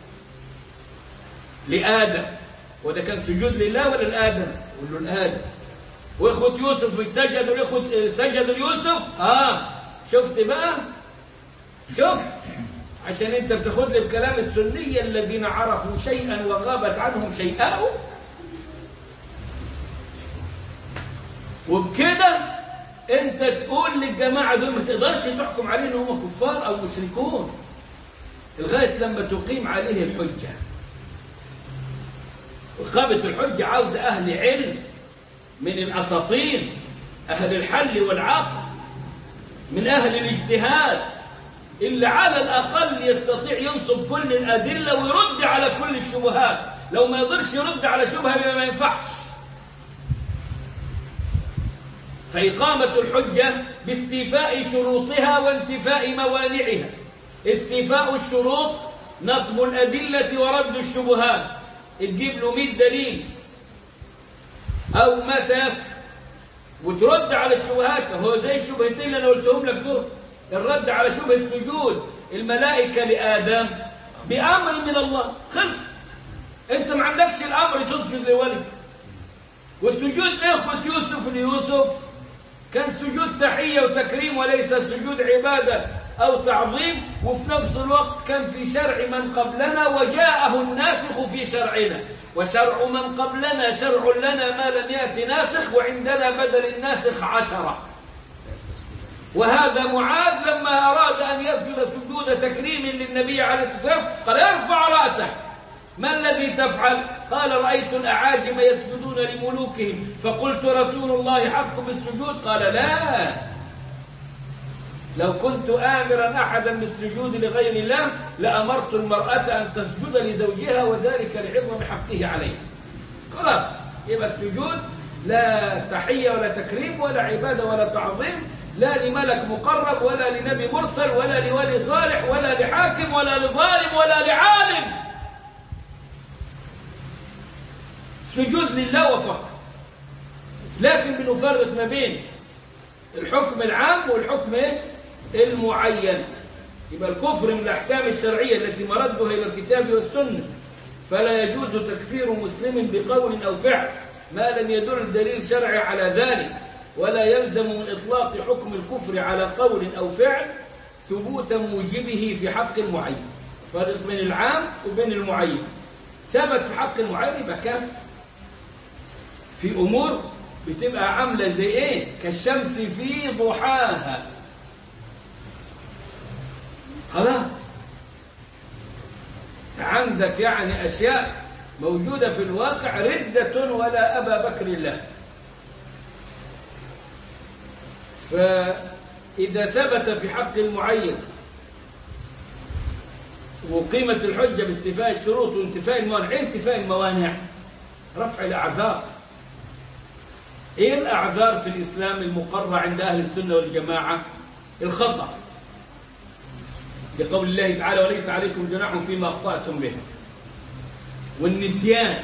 لآدم، وده كان سجود لله ولا لآدم؟ يقول له لآدم. وإخوة يوسف مش سجدوا لإخوة سجدوا ليوسف؟ آه شفت بقى؟ شفت؟ عشان انت بتاخد لي بكلام السنية الذين عرفوا شيئا وغابت عنهم شيئا، وبكده انت تقول للجماعة دول ما تقدرش تحكم عليه انهم كفار او مشركون لغاية لما تقيم عليه الحجة. وإقامة الحجة عاوزة أهل علم من الأساطين، أهل الحل والعقل، من أهل الاجتهاد، اللي على الأقل يستطيع ينصب كل الأدلة ويرد على كل الشبهات. لو ما يقدرش يرد على شبهة ما ينفعش. فإقامة الحجة باستيفاء شروطها وانتفاء موانعها. استيفاء الشروط نصب الأدلة ورد الشبهات، تجيب له مئة دليل أو ما تيسر وترد على الشبهات. هو زي الشبهتين اللي أنا قلتهم لك دول، الرد على شبهة سجود الملائكة لآدم بأمر من الله، خلص. أنت ما عندكش الأمر تسجد لولي. والسجود لإخوة يوسف ليوسف كان سجود تحية وتكريم وليس سجود عبادة أو تعظيم، وفي نفس الوقت كان في شرع من قبلنا وجاءه الناسخ في شرعنا، وشرع من قبلنا شرع لنا ما لم يأت ناسخ، وعندنا بدل الناسخ عشرة. وهذا معاذ لما أراد أن يسجد سجود تكريم للنبي عليه الصلاة والسلام قال ارفع رأسك، ما الذي تفعل؟ قال رأيت الأعاجم يسجدون لملوكهم فقلت رسول الله حق بالسجود. قال لا، لو كنت آمرا أحدا بالسجود لغير الله لأمرت المرأة أن تسجد لزوجها، وذلك لعظم حقه عليه. خلاص، يبقى السجود لا تحية ولا تكريم ولا عبادة ولا تعظيم، لا لملك مقرب ولا لنبي مرسل ولا لولي صالح ولا لحاكم ولا لظالم ولا لعالم. سجود لله وفقط. لكن بنفرق ما بين الحكم العام والحكم المعين. يبقى الكفر من الأحكام الشرعية التي مردها إلى الكتاب والسنة، فلا يجوز تكفير مسلم بقول أو فعل ما لم يدل دليل شرعي على ذلك، ولا يلزم من إطلاق حكم الكفر على قول أو فعل ثبوت موجبه في حق معين. فرق بين العام وبين المعين. ثبت في حق المعين يبقى كافر. في أمور بتبقى عاملة زي إيه؟ كالشمس في ضحاها. خلاص، عندك يعني أشياء موجودة في الواقع ردة ولا أبا بكر الله. فإذا ثبت في حق المعين وقيمة الحجة بانتفاء الشروط وانتفاء الموانع، انتفاء الموانع رفع الأعذار. إيه الأعذار في الإسلام المقرة عند أهل السنة والجماعة؟ الخطأ، لقول الله تعالى وليس عليكم جناح فيما أخطأتم به، والنسيان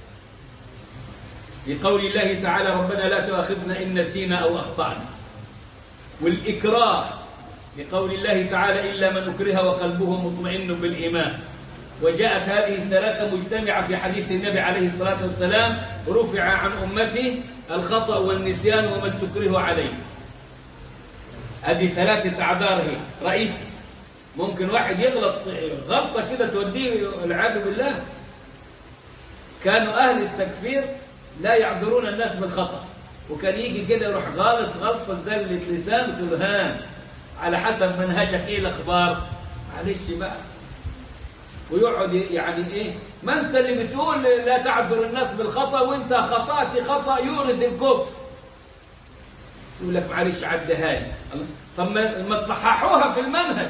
لقول الله تعالى ربنا لا تؤاخذنا إن نسينا أو أخطأنا، والإكراه لقول الله تعالى إلا من أكره وقلبه مطمئن بالإيمان. وجاءت هذه الثلاثة مجتمعة في حديث النبي عليه الصلاة والسلام رفع عن أمتي الخطأ والنسيان وما استكره عليه. هذه ثلاثة أعذار هي رئيس. ممكن واحد يغلط غلطة كده توديه والعياذ بالله. كانوا أهل التكفير لا يعذرون الناس بالخطأ، وكان يجي كده يروح غالط غلطة زلة لسان تلهان على حسب منهجك ايه الاخبار، معلش بقى، ويقعد يعني ايه، ما انت اللي بتقول لا تعذر الناس بالخطأ وانت خطأت خطأ يورد الكفر، يقول لك معلش عدها لي. طب ما تصححوها في المنهج.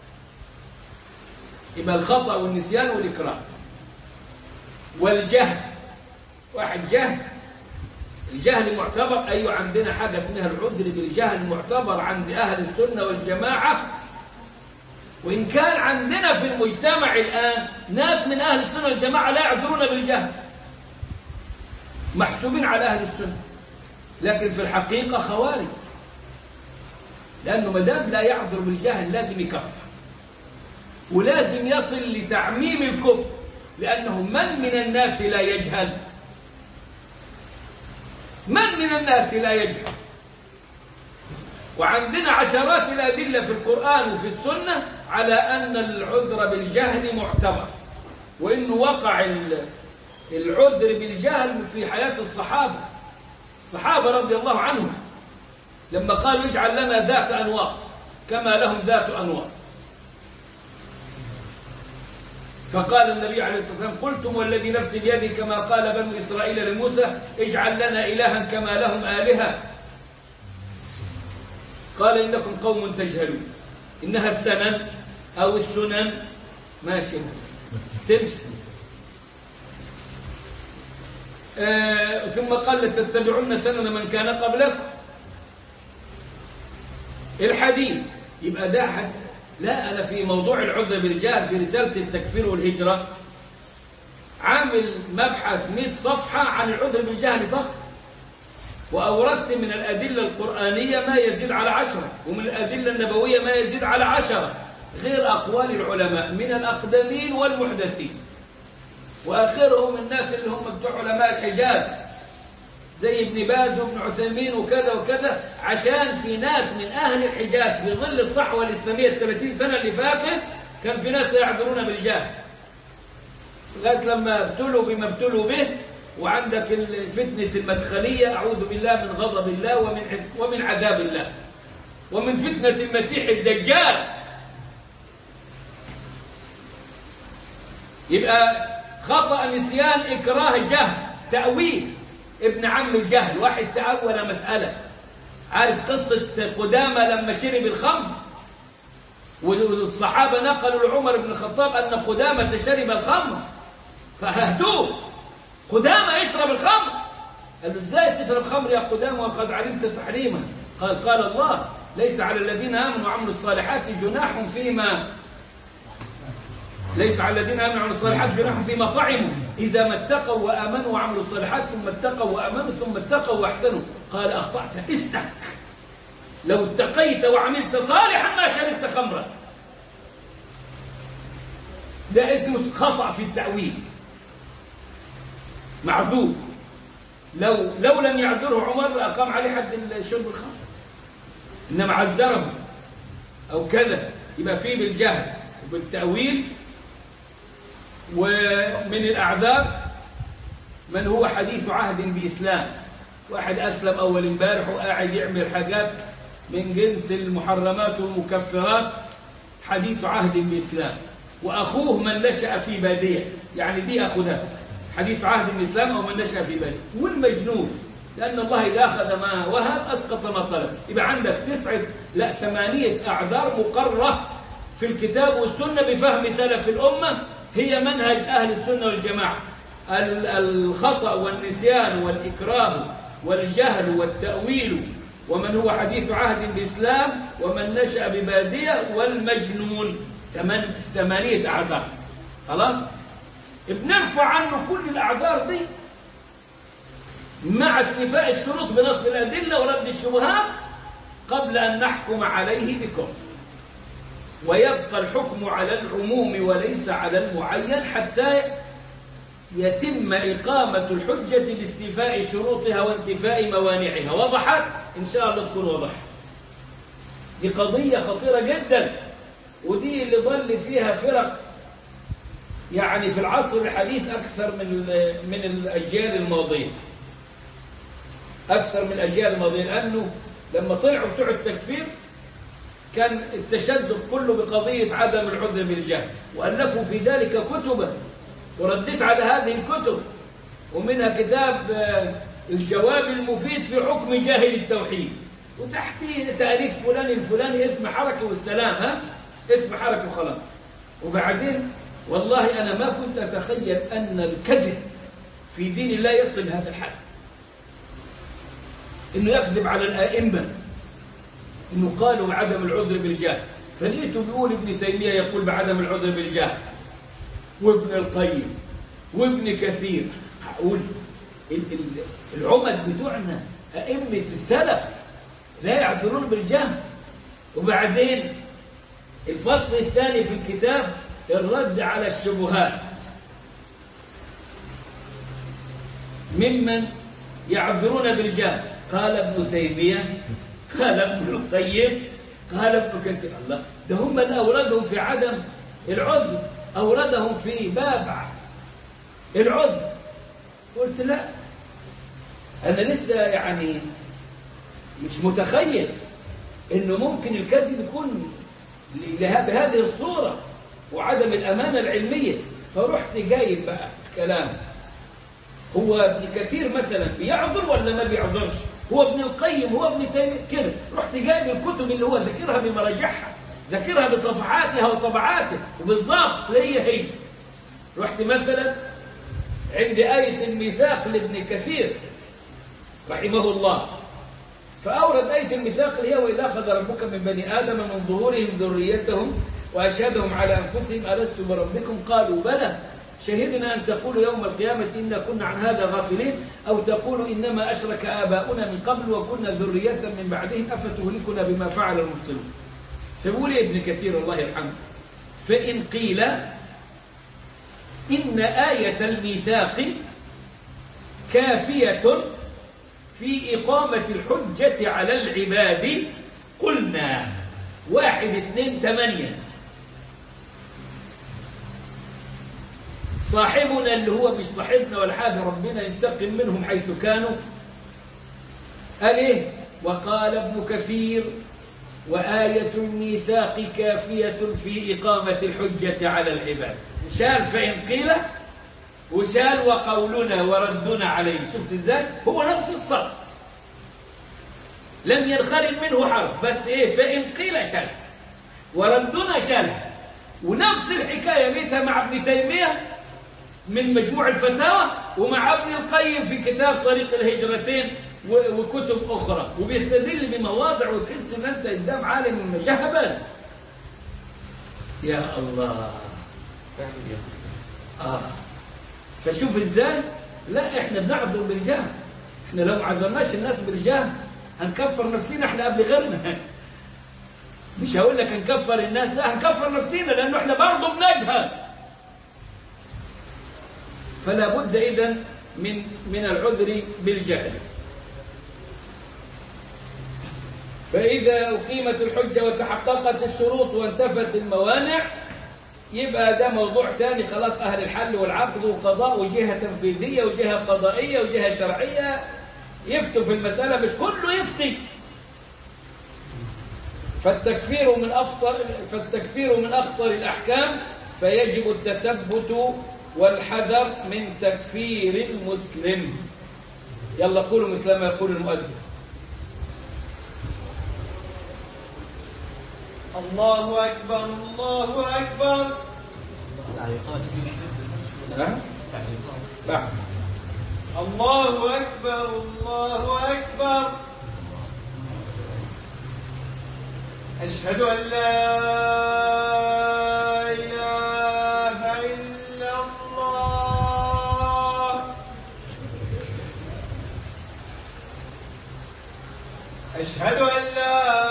يبقى الخطأ والنسيان والإكراه والجهل. واحد جهل، الجهل معتبر، أيوة عندنا حاجة اسمها العذر بالجهل معتبر عند أهل السنة والجماعة. وإن كان عندنا في المجتمع الآن ناس من أهل السنة والجماعة لا يعذرون بالجهل، محسوبين على أهل السنة، لكن في الحقيقة خوارج، لأنه مدام لا يعذر بالجهل لازم يكفر، ولازم يصل لتعميم الكفر، لأنه من من الناس لا يجهل؟ من من الناس لا يجهل؟ وعندنا عشرات الأدلة في القرآن وفي السنة على أن العذر بالجهل معتبر، وإنه وقع العذر بالجهل في حياة الصحابة الصحابة رضي الله عنهم لما قالوا اجعل لنا ذات أنواط كما لهم ذات أنواط. فقال النبي عليه الصلاة والسلام قلتم والذي نفسي بيده كما قال بنو إسرائيل لموسى اجعل لنا إلها كما لهم آلهة. قال إنكم قوم تجهلون. إنها السنن أو السنن ماشي تمشي. آه ثم قال تتبعون سنن من كان قبلكم. الحديث يبقى ده حد. لا، أنا في موضوع العذر بالجهل في رسالة التكفير والهجرة عامل مبحث مئة صفحة عن العذر بالجهل فقط، وأوردت من الأدلة القرآنية ما يزيد على عشرة، ومن الأدلة النبوية ما يزيد على عشرة، غير أقوال العلماء من الأقدمين والمحدثين، وآخرهم الناس اللي هم بتوع علماء الحجاز زي ابن باز وابن عثيمين وكذا وكذا، عشان في ناس من أهل الحجاز في ظل الصحوة الإسلامية الثلاثين سنة اللي فاتت كان في ناس يعذرون بالجهل، لغاية لما ابتلوا بما ابتلوا به. وعندك الفتنة المدخلية، أعوذ بالله من غضب الله ومن ومن عذاب الله، ومن فتنة المسيح الدجال. يبقى خطأ نسيان إكراه جهل، تأويل ابن عم الجهل. واحد تأول مسألة، عارف قصة قدامى لما شرب الخمر، والصحابة نقلوا لعمر بن الخطاب أن قدامى شرب الخمر فهدوه، قدامى يشرب الخمر. قال له ازاي تشرب خمر يا قدامى وقد علمت تحريمه؟ قال قال الله ليس على الذين آمنوا وعملوا الصالحات جناح فيما ليس على الذين آمنوا وعملوا الصالحات جناح فيما طعموا إذا ما اتقوا وآمنوا وعملوا الصالحات ثم اتقوا وآمنوا ثم اتقوا واحسنوا. قال أخطأت، استك، لو اتقيت وعملت صالحا ما شربت خمرا. ده اسمه خطأ في التأويل، معذور. لو لو لم يعذره عمر لأقام عليه حد شرب الخمر، إنما عذره أو كذا. يبقى فيه بالجهل وبالتأويل. ومن الأعذار من هو حديث عهد بإسلام، واحد أسلم أول امبارح وقاعد يعمل حاجات من جنس المحرمات والمكفرات، حديث عهد بإسلام. وأخوه من نشأ في بادية، يعني دي أخذها حديث عهد بإسلام أو من نشأ في بادية. والمجنون، لأن الله إذا أخذ ما وهب أسقط ما طلب. يبقى عندك تسعة لا ثمانية أعذار مقررة في الكتاب والسنة بفهم سلف الأمة، هي منهج أهل السنة والجماعة: الخطأ والنسيان والإكراه والجهل والتأويل، ومن هو حديث عهد بإسلام، ومن نشأ ببادية، والمجنون. ثمانية أعذار. خلاص؟ بنرفع عنه كل الأعذار دي مع استيفاء الشروط بنص الأدلة ورد الشبهات قبل أن نحكم عليه بكفر. ويبقى الحكم على العموم وليس على المعين حتى يتم إقامة الحجة باستيفاء شروطها وانتفاء موانعها. وضحت؟ إن شاء الله تكون وضحت. دي قضية خطيرة جدا، ودي اللي ضل فيها فرق يعني في العصر الحديث أكثر من من الأجيال الماضية، أكثر من الأجيال الماضية. لأنه لما طلعوا بتوع التكفير كان التشدد كله بقضية عدم العذر بالجهل، وألفوا في ذلك كتبا، وردت على هذه الكتب، ومنها كتاب الجواب المفيد في حكم جاهل التوحيد، وتحتيه تأليف فلان الفلاني اسم حركة والسلام، ها اسم حركة وخلاص. وبعدين والله أنا ما كنت أتخيل أن الكذب في دين الله يصل هذا الحد، إنه يكذب على الآئمة إنه قالوا بعدم العذر بالجهل. فلقيته بيقول ابن تيمية يقول بعدم العذر بالجهل، وابن القيم وابن كثير. هقول العمد بتوعنا أئمة السلف لا يعذرون بالجهل. وبعدين الفصل الثاني في الكتاب الرد على الشبهات ممن يعذرون بالجهل. قال ابن تيمية، قال ابن القيم، قال ابن كثير. الله، ده هم اللي أوردهم في عدم العذر، أوردهم في باب العذر. قلت لا، أنا لسه يعني مش متخيل إنه ممكن الكذب يكون بهذه الصورة وعدم الأمانة العلمية. فرحت جايب بقى كلام. هو ابن كثير مثلا بيعذر ولا ما بيعذرش؟ هو ابن القيم، هو ابن تيمية كده. رحت جايب الكتب اللي هو ذكرها بمراجعها، ذكرها بصفحاتها وطبعاتها وبالضبط هي هي. رحت مثلا عند آية الميثاق لابن كثير رحمه الله، فأورد آية الميثاق اللي هي وإذا أخذ ربك من بني آدم من ظهورهم ذريتهم وأشهدهم على أنفسهم ألست بربكم قالوا بلى شهدنا أن تقولوا يوم القيامة إنا كنا عن هذا غافلين أو تقولوا إنما أشرك آباؤنا من قبل وكنا ذرية من بعدهم أفتهلكنا بما فعل المبطلون. فيقول ابن كثير الله يرحمه: فإن قيل إن آية الميثاق كافية في إقامة الحجة على العباد قلنا واحد اثنين ثمانية. صاحبنا اللي هو مش صاحبنا ولا حاجة ربنا ينتقم منهم حيث كانوا قال إيه؟ وقال ابن كثير وآية الميثاق كافية في إقامة الحجة على العباد. شال فإن قيل وشال وقولنا وردنا عليه. شفت ازاي؟ هو نفس الصف لم ينخرج منه حرف، بس ايه فإن قيل شال وردنا شال. ونفس الحكاية بيتها مع ابن تيمية من مجموع الفتاوى ومع ابن القيم في كتاب طريق الهجرتين وكتب أخرى، وبيستدل بمواضع وتحس ان انت قدام عالم جهبل. يا الله آه. فشوف ازاي؟ لا احنا بنعذر بالجهل. احنا لو ما عذرناش الناس بالجهل هنكفر نفسنا احنا قبل غيرنا. مش هقول لك هنكفر الناس، لا هنكفر نفسنا لانه احنا برضه بنجهل. فلا بد اذن من من العذر بالجهل. فإذا أقيمت الحجة وتحققت الشروط وانتفت الموانع يبقى ده موضوع ثاني خلاص. أهل الحل والعقد وقضاء وجهة تنفيذية وجهة قضائية وجهة شرعية يفتوا في المسألة، مش كله يفتي. فالتكفير من أخطر فالتكفير من أخطر الأحكام، فيجب التثبت والحذر من تكفير المسلم. يلا قولوا مثل ما يقول المؤذن. الله أكبر الله أكبر. ها؟ الله أكبر الله أكبر. أشهد أن لا إله إلا الله. أشهد أن لا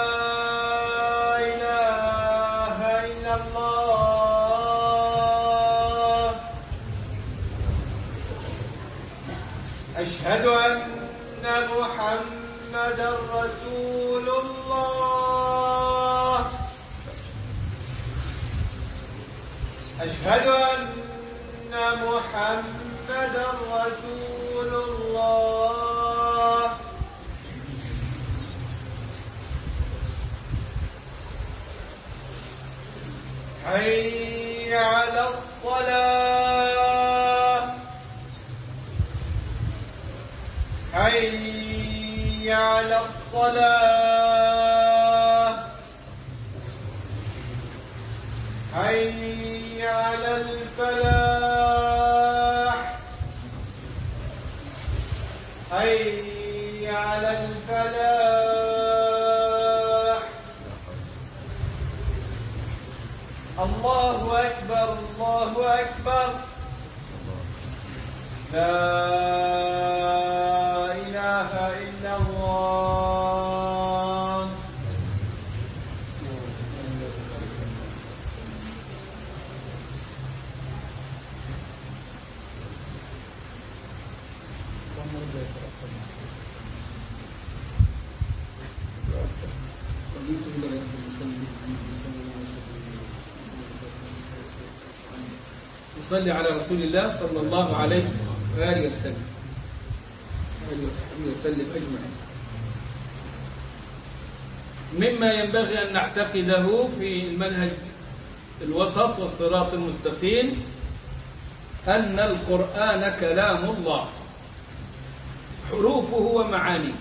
أشهد أن محمدا رسول الله. أشهد أن محمدا رسول الله. حي على الصلاة. حي على الصلاة. حي على الفلاح. حي على الفلاح. الله أكبر الله أكبر. لا إله إلا الله. نصلي على رسول الله صلى الله عليه وآله وسلم وآله وصحبه وسلم أجمعين. مما ينبغي أن نعتقده في المنهج الوسط والصراط المستقيم أن القرآن كلام الله حروفه ومعانيه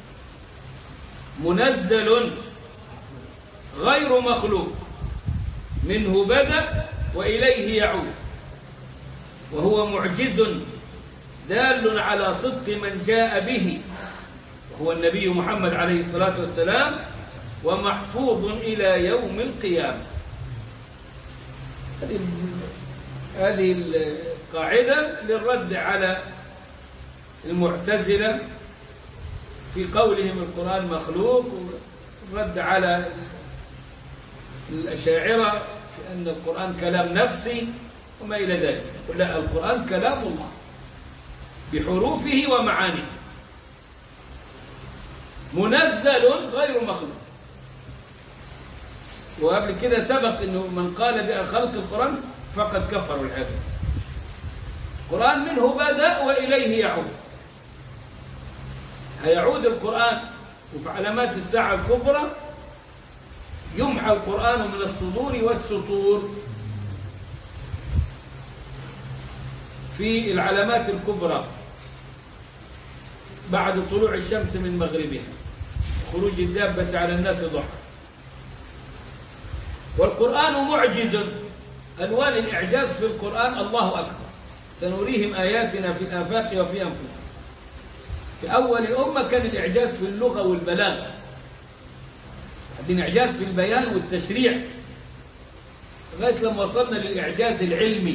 منزل غير مخلوق، منه بدأ وإليه يعود، وهو معجز دال على صدق من جاء به وهو النبي محمد عليه الصلاة والسلام، ومحفوظ إلى يوم القيامة. هذه القاعدة للرد على المعتزلة في قولهم القرآن مخلوق، والرد على الأشاعرة في أن القرآن كلام نفسي وما إلى ذلك. لا، القرآن كلام الله بحروفه ومعانيه. منزل غير مخلوق. وقبل كده سبق انه من قال بخلق القرآن فقد كفر والعياذ بالله. القرآن منه بدأ وإليه يعود. هيعود القرآن، وفي علامات الساعة الكبرى يمحى القرآن من الصدور والسطور. في العلامات الكبرى بعد طلوع الشمس من مغربها، خروج الدابة على الناس ضحى. والقرآن معجز، ألوان الإعجاز في القرآن الله أكبر. سنريهم آياتنا في الآفاق وفي أنفسهم. في أول أمة كان الإعجاز في اللغة والبلاغة، بعدين إعجاز في البيان والتشريع، لغاية لما وصلنا للإعجاز العلمي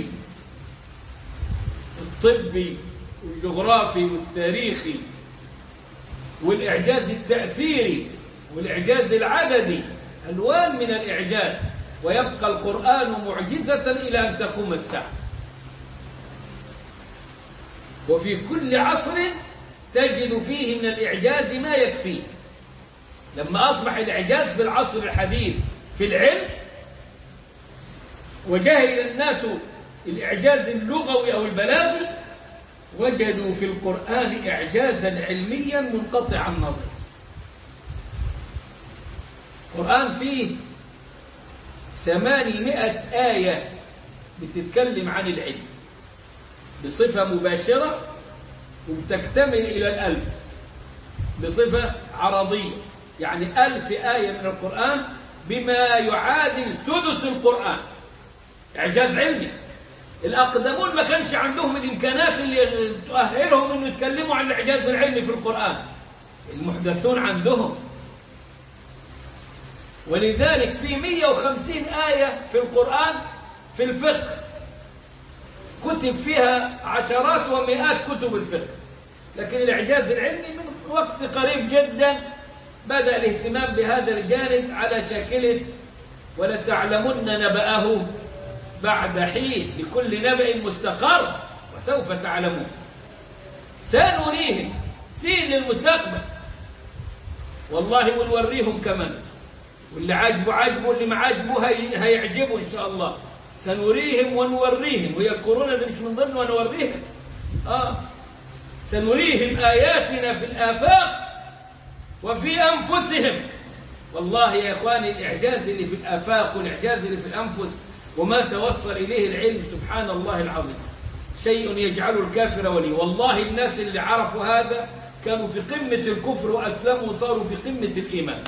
الطبي والجغرافي والتاريخي والإعجاز التأثيري والإعجاز العددي، ألوان من الإعجاز. ويبقى القرآن معجزة إلى أن تقوم الساعة. وفي كل عصر تجد فيه من الإعجاز ما يكفيه. لما أصبح الإعجاز في العصر الحديث في العلم، وجهل الناس الإعجاز اللغوي أو البلاغي، وجدوا في القرآن إعجازا علميا منقطع النظر. القرآن فيه ثمانمائة آية بتتكلم عن العلم بصفة مباشرة، وتكتمل إلى الألف بصفة عرضية. يعني ألف آية من القرآن بما يعادل سدس القرآن إعجاز علمي. الأقدمون ما كانش عندهم الإمكانات اللي تؤهلهم أن يتكلموا عن الإعجاز العلمي في القرآن، المحدثون عندهم. ولذلك في مئة وخمسين آية في القرآن في الفقه، كتب فيها عشرات ومئات كتب الفقه. لكن الإعجاز العلمي من وقت قريب جدا بدأ الاهتمام بهذا الجانب على شاكلة ولتعلمن نبأه بعد حين، لكل نبأ مستقر وسوف تعلمون. سنريهم، سين للمستقبل والله، ونوريهم كمان. واللي عاجبه عاجبه، واللي ما عاجبه هي هيعجبه إن شاء الله. سنريهم ونوريهم، ويذكرون ده مش من ضمن ونوريهم. آه سنريهم آياتنا في الآفاق وفي أنفسهم. والله يا إخواني الإعجاز اللي في الآفاق والإعجاز اللي في الأنفس وما توصل إليه العلم سبحان الله العظيم شيء يجعل الكافر ولي. والله الناس اللي عرفوا هذا كانوا في قمة الكفر وأسلموا وصاروا في قمة الإيمان.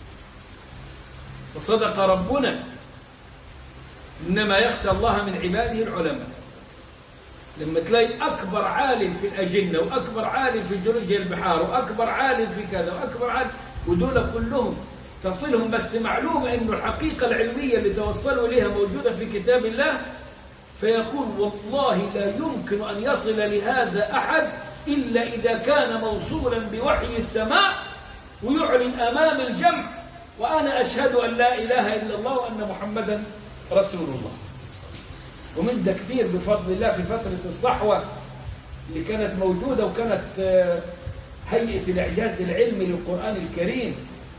وصدق ربنا إنما يخشى الله من عباده العلماء. لما تلاقي أكبر عالم في الأجنة وأكبر عالم في جيولوجيا البحار وأكبر عالم في كذا وأكبر عالم، ودول كلهم تصلهم بس معلومة إنه الحقيقة العلمية اللي توصلوا إليها موجودة في كتاب الله، فيقول والله لا يمكن أن يصل لهذا أحد إلا إذا كان موصولا بوحي السماء ويعلن أمام الجمع وأنا أشهد أن لا إله إلا الله وأن محمدا رسول الله. ومن ده كثير بفضل الله في فترة الصحوة اللي كانت موجودة، وكانت هيئة الإعجاز العلمي للقرآن الكريم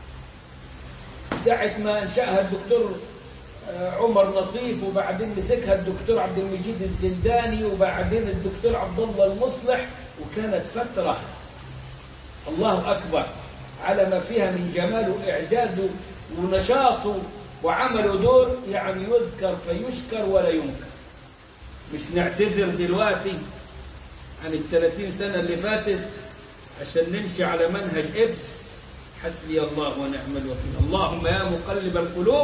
ساعة ما أنشأها الدكتور عمر نصيف، وبعدين مسكها الدكتور عبد المجيد الزنداني، وبعدين الدكتور عبد الله المصلح. وكانت فترة الله أكبر على ما فيها من جمال وإعجاز ونشاط وعمل دور يعني يذكر فيشكر ولا ينكر. مش نعتذر دلوقتي عن الثلاثين سنة اللي فاتت عشان نمشي على منهج إبس حسبي الله ونعم الوكيل. اللهم يا مقلب القلوب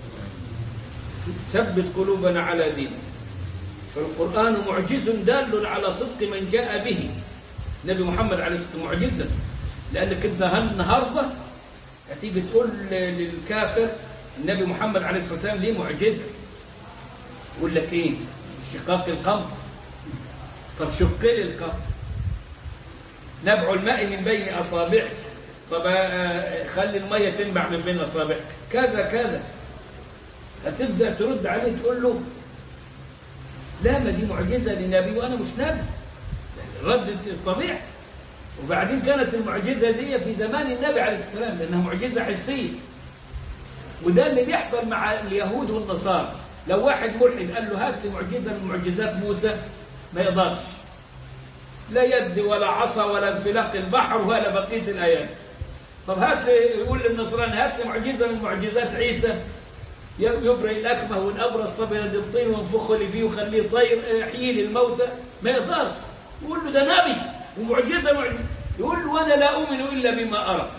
ثبت قلوبنا على دينك. فالقرآن معجز دال على صدق من جاء به. النبي محمد عليه الصلاة والسلام معجزا، لأنك انت النهارده هتيجي تقول للكافر النبي محمد عليه الصلاة والسلام ليه معجزة، يقول لك ايه؟ شقاق القمر. طب شق لي القمر، نبع الماء من بين أصابعك، طب خلي المية تنبع من بين أصابعك، كذا كذا. هتبدأ ترد عليه تقول له لا، ما دي معجزة لنبي وأنا مش نبي. الرد الطبيعي وبعدين كانت المعجزة دي في زمان النبي عليه الصلاة والسلام لأنها معجزة حسية. وده اللي بيحصل مع اليهود والنصارى. لو واحد ملحد قال له هات لي معجزة من معجزات موسى ما يقدرش، لا يد ولا عصا ولا انفلاق البحر ولا بقية الآيات. طب هات لي، يقول للنصراني هات لي معجزة من معجزات عيسى، يبرئ الأكمه والأبرص صبر الطين وانفخه اللي فيه وخليه طير يحيي لي الموتى، ما يقدرش. يقول له ده نبي ومعجزة معجزة، يقول له وأنا لا أؤمن إلا بما أرى.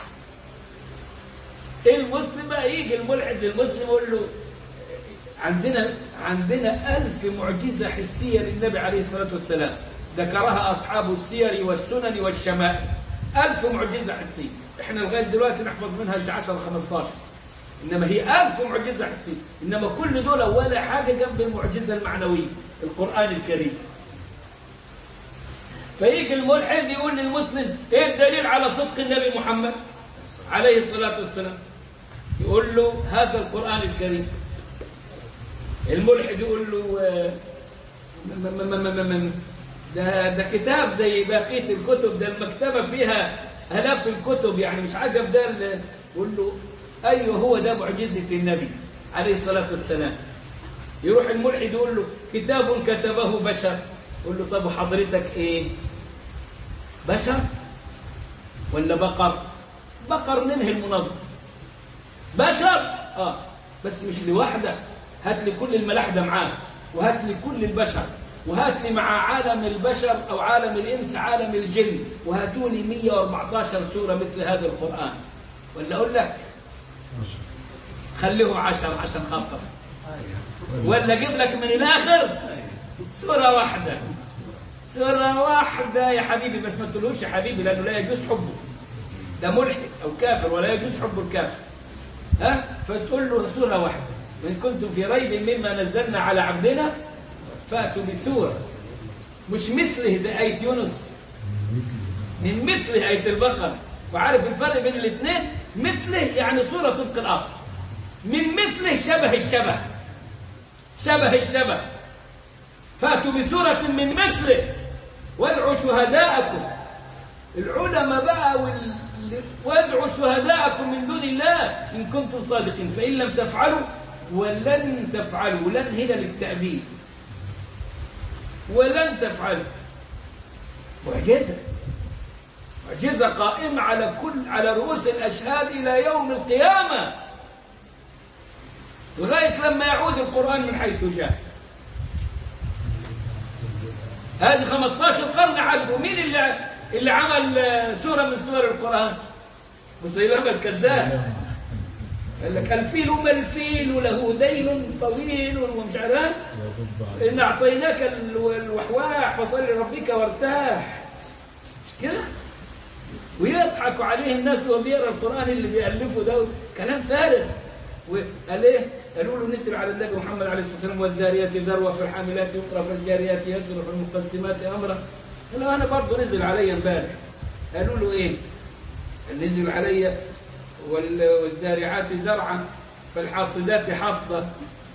المسلم بقى يجي الملحد للمسلم يقول له عندنا عندنا ألف معجزة حسية للنبي عليه الصلاة والسلام ذكرها أصحاب السير والسنن والشمائل. ألف معجزة حسية، إحنا لغاية دلوقتي نحفظ منها عشرة خمستاشر، إنما هي ألف معجزة حسية. إنما كل دول ولا حاجة جنب المعجزة المعنوية القرآن الكريم. فيجي الملحد يقول للمسلم إيه الدليل على صدق النبي محمد عليه الصلاة والسلام؟ يقول له هذا القرآن الكريم. الملحد يقول له ده ده كتاب زي بقية الكتب، ده المكتبة فيها آلاف الكتب يعني مش عجب ده. يقول له أيوه هو ده معجزة النبي عليه الصلاة والسلام. يروح الملحد يقول له كتاب كتبه بشر. يقول له طب حضرتك إيه؟ بشر ولا بقر؟ بقر ننهي المنظم. بشر آه بس مش لوحده، هات لي كل الملاحدة معاه، وهات لي كل البشر، وهات لي مع عالم البشر أو عالم الإنس عالم الجن، وهاتوا لي مئة وأربعة عشر سورة مثل هذا القرآن. ولا أقول لك خليه عشر عشان خاطر، ولا أجيب لك من الآخر سورة واحدة. سورة واحدة يا حبيبي، بس ما تقولوش يا حبيبي لأنه لا يجوز حبه، ده ملحد أو كافر ولا يجوز حب الكافر. ها فتقول له سورة واحدة، وإن كنتم في ريب مما نزلنا على عبدنا فأتوا بسورة مش مثله زي آية يونس، من مثله آية البقرة. وعارف الفرق بين الاثنين؟ مثله يعني سورة طبق الأصل، من مثله شبه الشبه، شبه الشبه. فأتوا بسورة من مثله وادعوا شهداءكم. العلماء بقى وال... وادعوا شهداءكم من دون الله إن كنتم صادقين، فإن لم تفعلوا ولن تفعلوا، لن هنا للتأبيد، ولن تفعلوا. معجزة، معجزة قائمة على كل على رؤوس الأشهاد إلى يوم القيامة، لغاية لما يعود القرآن من حيث جاء. هذه خمسة عشر قرن عدوا. مين اللي اللي عمل سورة من سور القرآن؟ مسيلمة الكذاب. قال لك الفيل ما الفيل له ذيل طويل ومش عارف إن أعطيناك الوحواح فصل لربك وارتاح، مش كده؟ ويضحكوا عليه الناس وهو بيقرا القرآن اللي بيألفه ده كلام فارغ. وقال ايه؟ قالوا له نزل على النبي محمد عليه الصلاة والسلام والذاريات ذروة في الحاملات يقرأ في الجاريات يسر في المقسمات أمرا. قال أنا برضه نزل علي امبارح. قالوا له ايه؟ نزل علي والزارعات زرعا فالحاصدات حصدا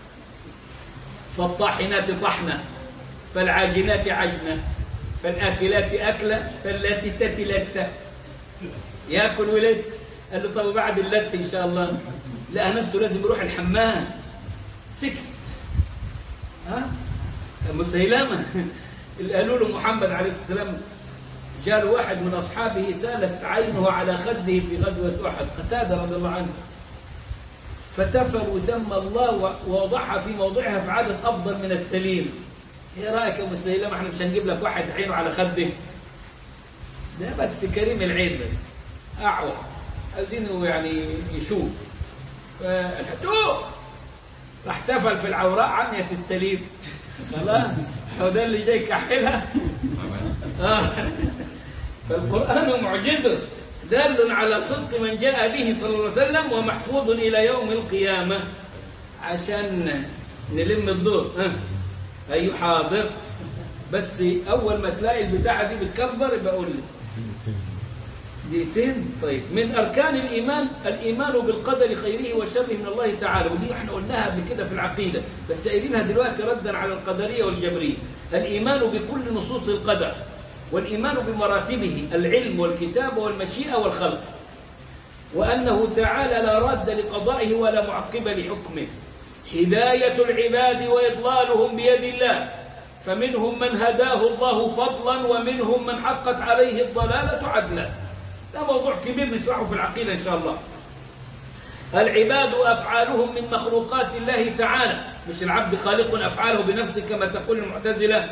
فالطاحنات طحنا فالعاجنات عجنا فالآكلات أكلة فالتي تتي لتة. يأكل ولد. قال له طب بعد اللت إن شاء الله لقى نفسه لازم يروح الحمام، سكت. ها مسيلمة اللي قالوا له محمد عليه السلام جاء له واحد من أصحابه سالت عينه على خده في غزوة أحد، قتادة رضي الله عنه، فتفل وسمى الله ووضعها في موضعها في عدد أفضل من السليم. ايه رأيك يا مسيلمة؟ احنا مش هنجيب لك واحد عينه على خده، ده بس كريم العين بس أعور عايزينه يعني يشوف. فالحدوه راح تفل في العوراء عمية السليم، خلاص هو ده اللي جاي كحلها. آه. فالقرآن معجزة دال على صدق من جاء به صلى الله عليه وسلم ومحفوظ إلى يوم القيامة عشان نلم الدور. آه. أي حاضر، بس أول ما تلاقي البتاعة دي بتكبر يبقى قول لي دقيقتين. طيب، من أركان الإيمان الإيمان بالقدر خيره وشره من الله تعالى، ودي احنا قلناها قبل كده في العقيدة بس قايلينها دلوقتي ردا على القدرية والجبرية. الإيمان بكل نصوص القدر والإيمان بمراتبه العلم والكتابة والمشيئة والخلق، وأنه تعالى لا راد لقضائه ولا معقب لحكمه. هداية العباد وإضلالهم بيد الله، فمنهم من هداه الله فضلا ومنهم من حقت عليه الضلالة عدلا. ده موضوع كبير نشرحه في العقيدة إن شاء الله. العباد أفعالهم من مخلوقات الله تعالى، مش العبد خالق أفعاله بنفسه كما تقول المعتزلة.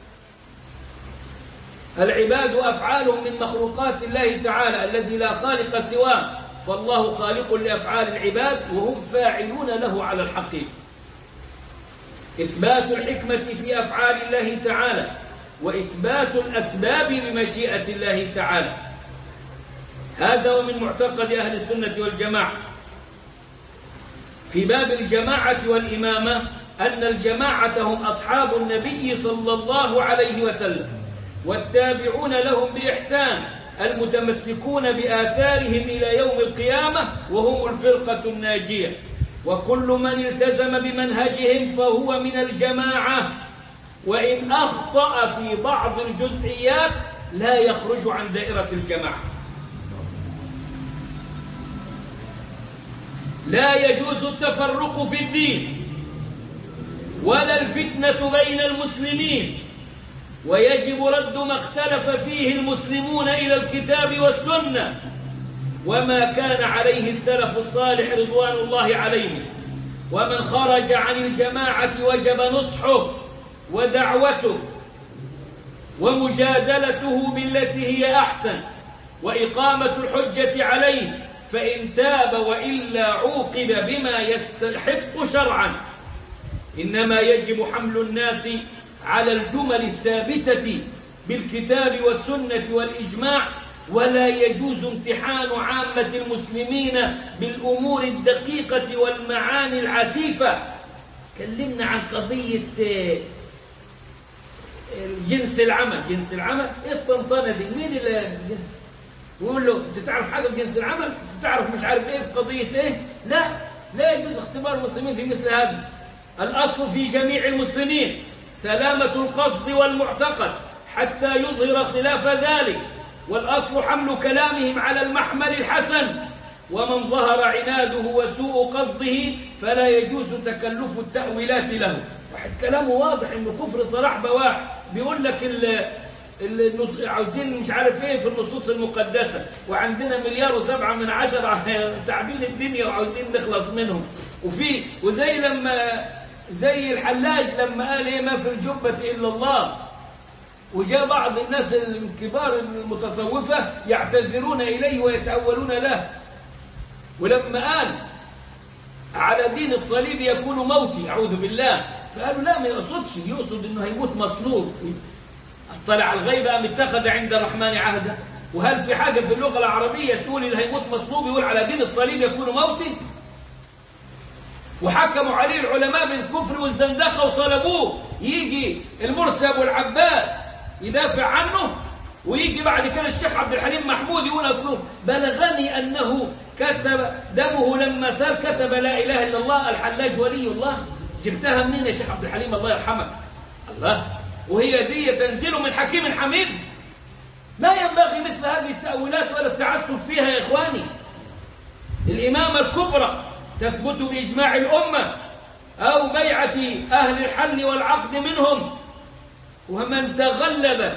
العباد أفعالهم من مخلوقات الله تعالى الذي لا خالق سواه، فالله خالق لأفعال العباد وهم فاعلون له على الحقيقة. إثبات الحكمة في أفعال الله تعالى وإثبات الأسباب بمشيئة الله تعالى، هذا ومن معتقد أهل السنة والجماعة. في باب الجماعة والإمامة أن الجماعة هم أصحاب النبي صلى الله عليه وسلم والتابعون لهم بإحسان المتمسكون بآثارهم إلى يوم القيامة، وهم الفرقة الناجية. وكل من التزم بمنهجهم فهو من الجماعة، وإن أخطأ في بعض الجزئيات لا يخرج عن دائرة الجماعة. لا يجوز التفرق في الدين ولا الفتنة بين المسلمين، ويجب رد ما اختلف فيه المسلمون إلى الكتاب والسنة وما كان عليه السلف الصالح رضوان الله عليهم. ومن خرج عن الجماعة وجب نصحه ودعوته ومجادلته بالتي هي أحسن وإقامة الحجة عليه، فإن تاب وإلا عوقب بما يستحق شرعا. إنما يجب حمل الناس على الجمل الثابتة بالكتاب والسنة والإجماع، ولا يجوز امتحان عامة المسلمين بالأمور الدقيقة والمعاني العسيفة. كلمنا عن قضية جنس العمل. جنس العمل ايه الطنطنة دي؟ مين اللي يقول له انت تعرف حاجة بجنس العمل؟ تعرف مش عارف ايه في قضية ايه؟ لا لا يجوز اختبار المسلمين في مثل هذا. الأصل في جميع المسلمين سلامة القصد والمعتقد حتى يظهر خلاف ذلك، والأصل حمل كلامهم على المحمل الحسن، ومن ظهر عناده وسوء قصده فلا يجوز تكلف التأويلات له. واحد كلامه واضح انه كفر صلاح بواح، بيقول لك اللي عاوزين مش عارف ايه في النصوص المقدسة، وعندنا مليار وسبعة من عشرة تعبين الدنيا وعاوزين نخلص منهم. وفي وزي لما زي الحلاج لما قال ايه ما في الجبة الا الله، وجاء بعض الناس الكبار المتصوفة يعتذرون إليه ويتأولون له، ولما قال على دين الصليب يكون موتي أعوذ بالله، فقالوا لا ما يقصدش، يقصد إنه هيموت مصلوب. اطلع على الغيب أم اتخذ عند الرحمن عهدا؟ وهل في حاجة في اللغة العربية تقول اللي هيموت مصلوب يقول على دين الصليب يكون موتي؟ وحكموا عليه العلماء بالكفر والزندقة وصلبوه. يجي المرسي أبو العباس يدافع عنه، ويجي بعد كده الشيخ عبد الحليم محمود يقول أصله بلغني أنه كتب دمه لما سال كتب لا إله إلا الله الحلاج ولي الله. جبتها منين يا شيخ عبد الحليم الله يرحمك؟ الله، وهي دي تنزل من حكيم حميد؟ لا ينبغي مثل هذه التأويلات ولا التعسف فيها يا إخواني. الإمامة الكبرى تثبت بإجماع الأمة أو بيعة أهل الحل والعقد منهم، ومن تغلب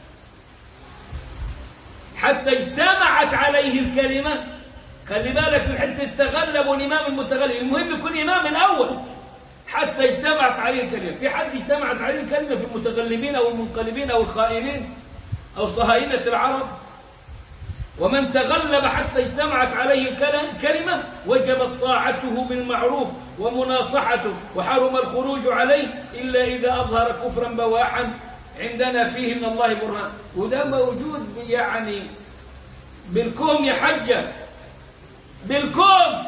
حتى اجتمعت عليه الكلمة. خلي بالك من حتة تغلب والإمام المتغلب، المهم يكون إمام الأول حتى اجتمعت عليه الكلمة. في حد اجتمعت عليه الكلمة في المتغلبين أو المنقلبين أو الخائنين أو صهاينة العرب؟ ومن تغلب حتى اجتمعت عليه كلمة وجبت طاعته بالمعروف ومناصحته، وحرم الخروج عليه إلا إذا أظهر كفرا بواحا عندنا فيه من الله برهان. وده موجود يعني بالكوم يا حجة، بالكوم.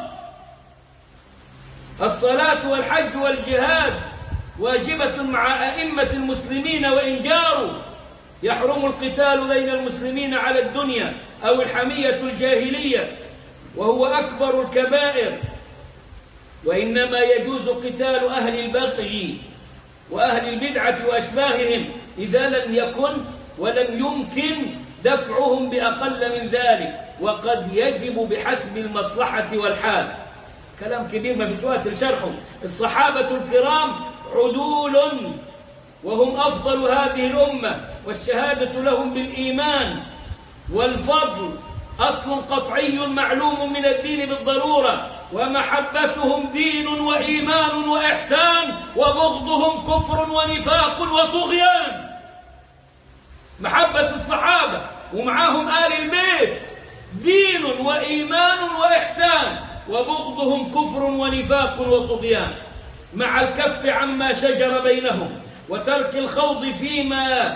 الصلاة والحج والجهاد واجبة مع أئمة المسلمين وإن جاروا. يحرم القتال بين المسلمين على الدنيا أو الحمية الجاهلية، وهو أكبر الكبائر، وإنما يجوز قتال أهل البغي وأهل البدعة وأشباههم إذا لم يكن ولم يمكن دفعهم بأقل من ذلك، وقد يجب بحسب المصلحة والحال. كلام كبير ما في وقت لشرحه. الصحابة الكرام عدول وهم أفضل هذه الأمة، والشهادة لهم بالإيمان والفضل أصل قطعي معلوم من الدين بالضرورة، ومحبتهم دين وإيمان وإحسان، وبغضهم كفر ونفاق وطغيان. محبة الصحابة ومعهم آل البيت دين وإيمان وإحسان، وبغضهم كفر ونفاق وطغيان، مع الكف عما شجر بينهم وترك الخوض فيما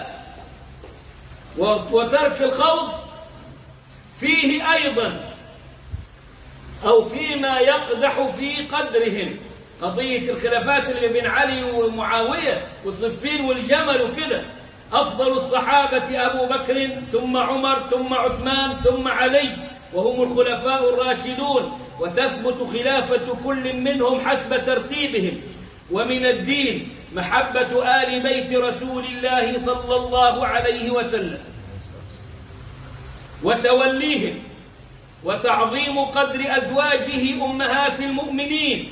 وترك الخوض فيه أيضا أو فيما يقدح في قدرهم. قضية الخلافات اللي بين علي ومعاوية وصفين والجمل وكده. أفضل الصحابة أبو بكر ثم عمر ثم عثمان ثم علي، وهم الخلفاء الراشدون، وتثبت خلافة كل منهم حسب ترتيبهم. ومن الدين محبة آل بيت رسول الله صلى الله عليه وسلم وتوليهم، وتعظيم قدر أزواجه أمهات المؤمنين،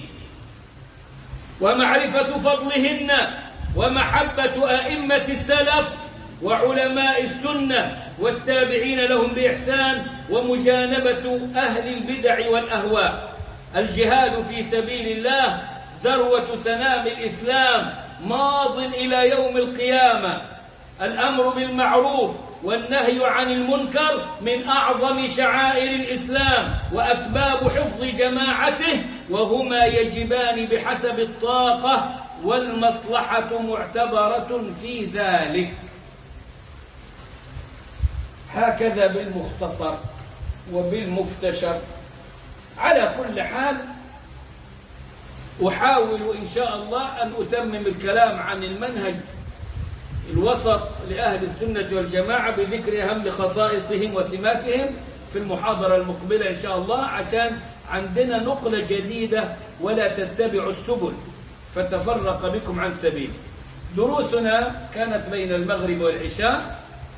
ومعرفة فضلهن، ومحبة أئمة السلف وعلماء السنة والتابعين لهم بإحسان، ومجانبة أهل البدع والأهواء. الجهاد في سبيل الله ذروة سنام الإسلام، ماض إلى يوم القيامة. الأمر بالمعروف والنهي عن المنكر من أعظم شعائر الإسلام وأسباب حفظ جماعته، وهما يجبان بحسب الطاقة، والمصلحة معتبرة في ذلك. هكذا بالمختصر وبالمفتشر. على كل حال أحاول إن شاء الله أن أتمم الكلام عن المنهج الوسط لأهل السنة والجماعة بذكر أهم خصائصهم وسماتهم في المحاضرة المقبلة إن شاء الله، عشان عندنا نقلة جديدة: ولا تتبعوا السبل فتفرق بكم عن سبيل. دروسنا كانت بين المغرب والعشاء،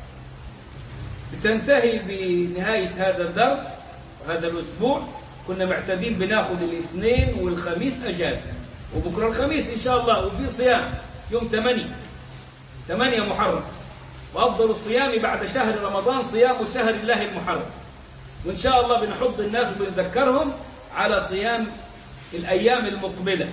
ستنتهي بنهاية هذا الدرس وهذا الأسبوع. كنا معتادين بناخذ الاثنين والخميس أجازة، وبكرة الخميس إن شاء الله، وفي صيام يوم ثمانية ثمانية محرم، وأفضل الصيام بعد شهر رمضان صيام شهر الله المحرم. وإن شاء الله بنحض الناس وبنذكرهم على صيام الأيام المقبلة: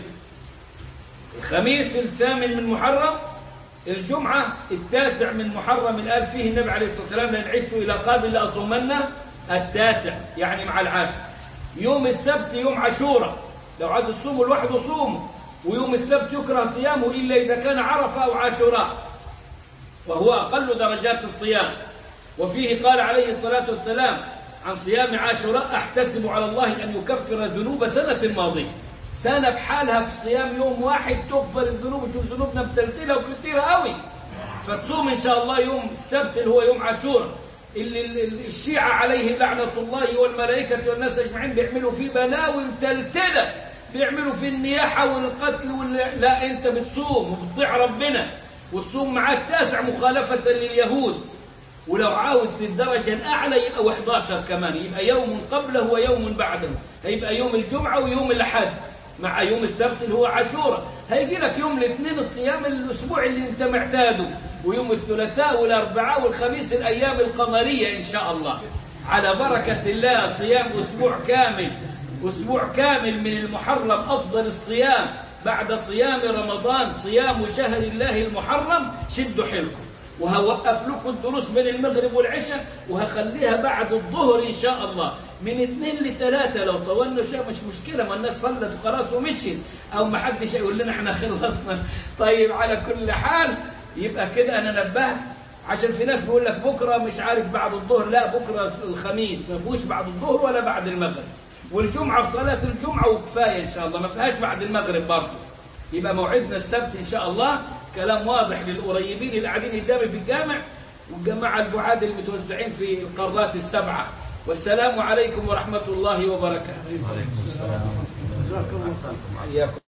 الخميس الثامن من محرم، الجمعة التاسع من محرم الآن فيه النبي عليه الصلاة والسلام: لأن عشت إلى قابل لأصومن التاسع، يعني مع العاشر. يوم السبت يوم عاشوراء، لو عايز تصوموا لوحده صوموا، ويوم السبت يكره صيامه إلا إذا كان عرفة أو عاشوراء، وهو أقل درجات الصيام. وفيه قال عليه الصلاة والسلام عن صيام عاشوراء: أحتسب على الله أن يكفر ذنوب سنة ماضية. سنة بحالها في صيام يوم واحد تغفر الذنوب. شوف ذنوبنا متلتلة وكثيرة قوي. فتصوم إن شاء الله يوم السبت اللي هو يوم عاشوراء، اللي الشيعة عليه لعنة الله والملائكة والناس أجمعين بيعملوا فيه بلاوي متلتلة، بيعملوا فيه النياحة والقتل وال... لا، أنت بتصوم وبتطيع ربنا، والصوم معاك تاسع مخالفة لليهود. ولو عاوز في الدرجة الأعلى يبقى واحد عشر كمان، يبقى يوم قبله ويوم بعده، هيبقى يوم الجمعة ويوم الأحد مع يوم السبت اللي هو عاشوراء. هيجي لك يوم الاثنين الصيام الأسبوع اللي انت معتاده، ويوم الثلاثاء والأربعاء والخميس الأيام القمرية إن شاء الله. على بركة الله صيام أسبوع كامل، أسبوع كامل من المحرم، أفضل الصيام بعد صيام رمضان صيام شهر الله المحرم. شدوا حيلكم، وهوقف لكم الدروس بين المغرب والعشاء، وهخليها بعد الظهر إن شاء الله من اثنين لثلاثة. لو طولنا شيء مش مشكلة، ما الناس صلت وخلاص ومشيت، أو ما حدش يقول لنا احنا خلصنا. طيب على كل حال يبقى كده أنا نبهت، عشان في ناس بيقول لك بكرة مش عارف بعد الظهر. لا، بكرة الخميس ما فيهوش بعد الظهر ولا بعد المغرب، والجمعة في صلاة الجمعة وكفاية إن شاء الله، ما فيهاش بعد المغرب برضه. يبقى موعدنا السبت إن شاء الله. كلام واضح للقريبين اللي قاعدين قدامي في الجامع، والجماعة البعاد اللي متوزعين في القارات السبعة. والسلام عليكم ورحمة الله وبركاته. وعليكم السلام. جزاكم الله خير.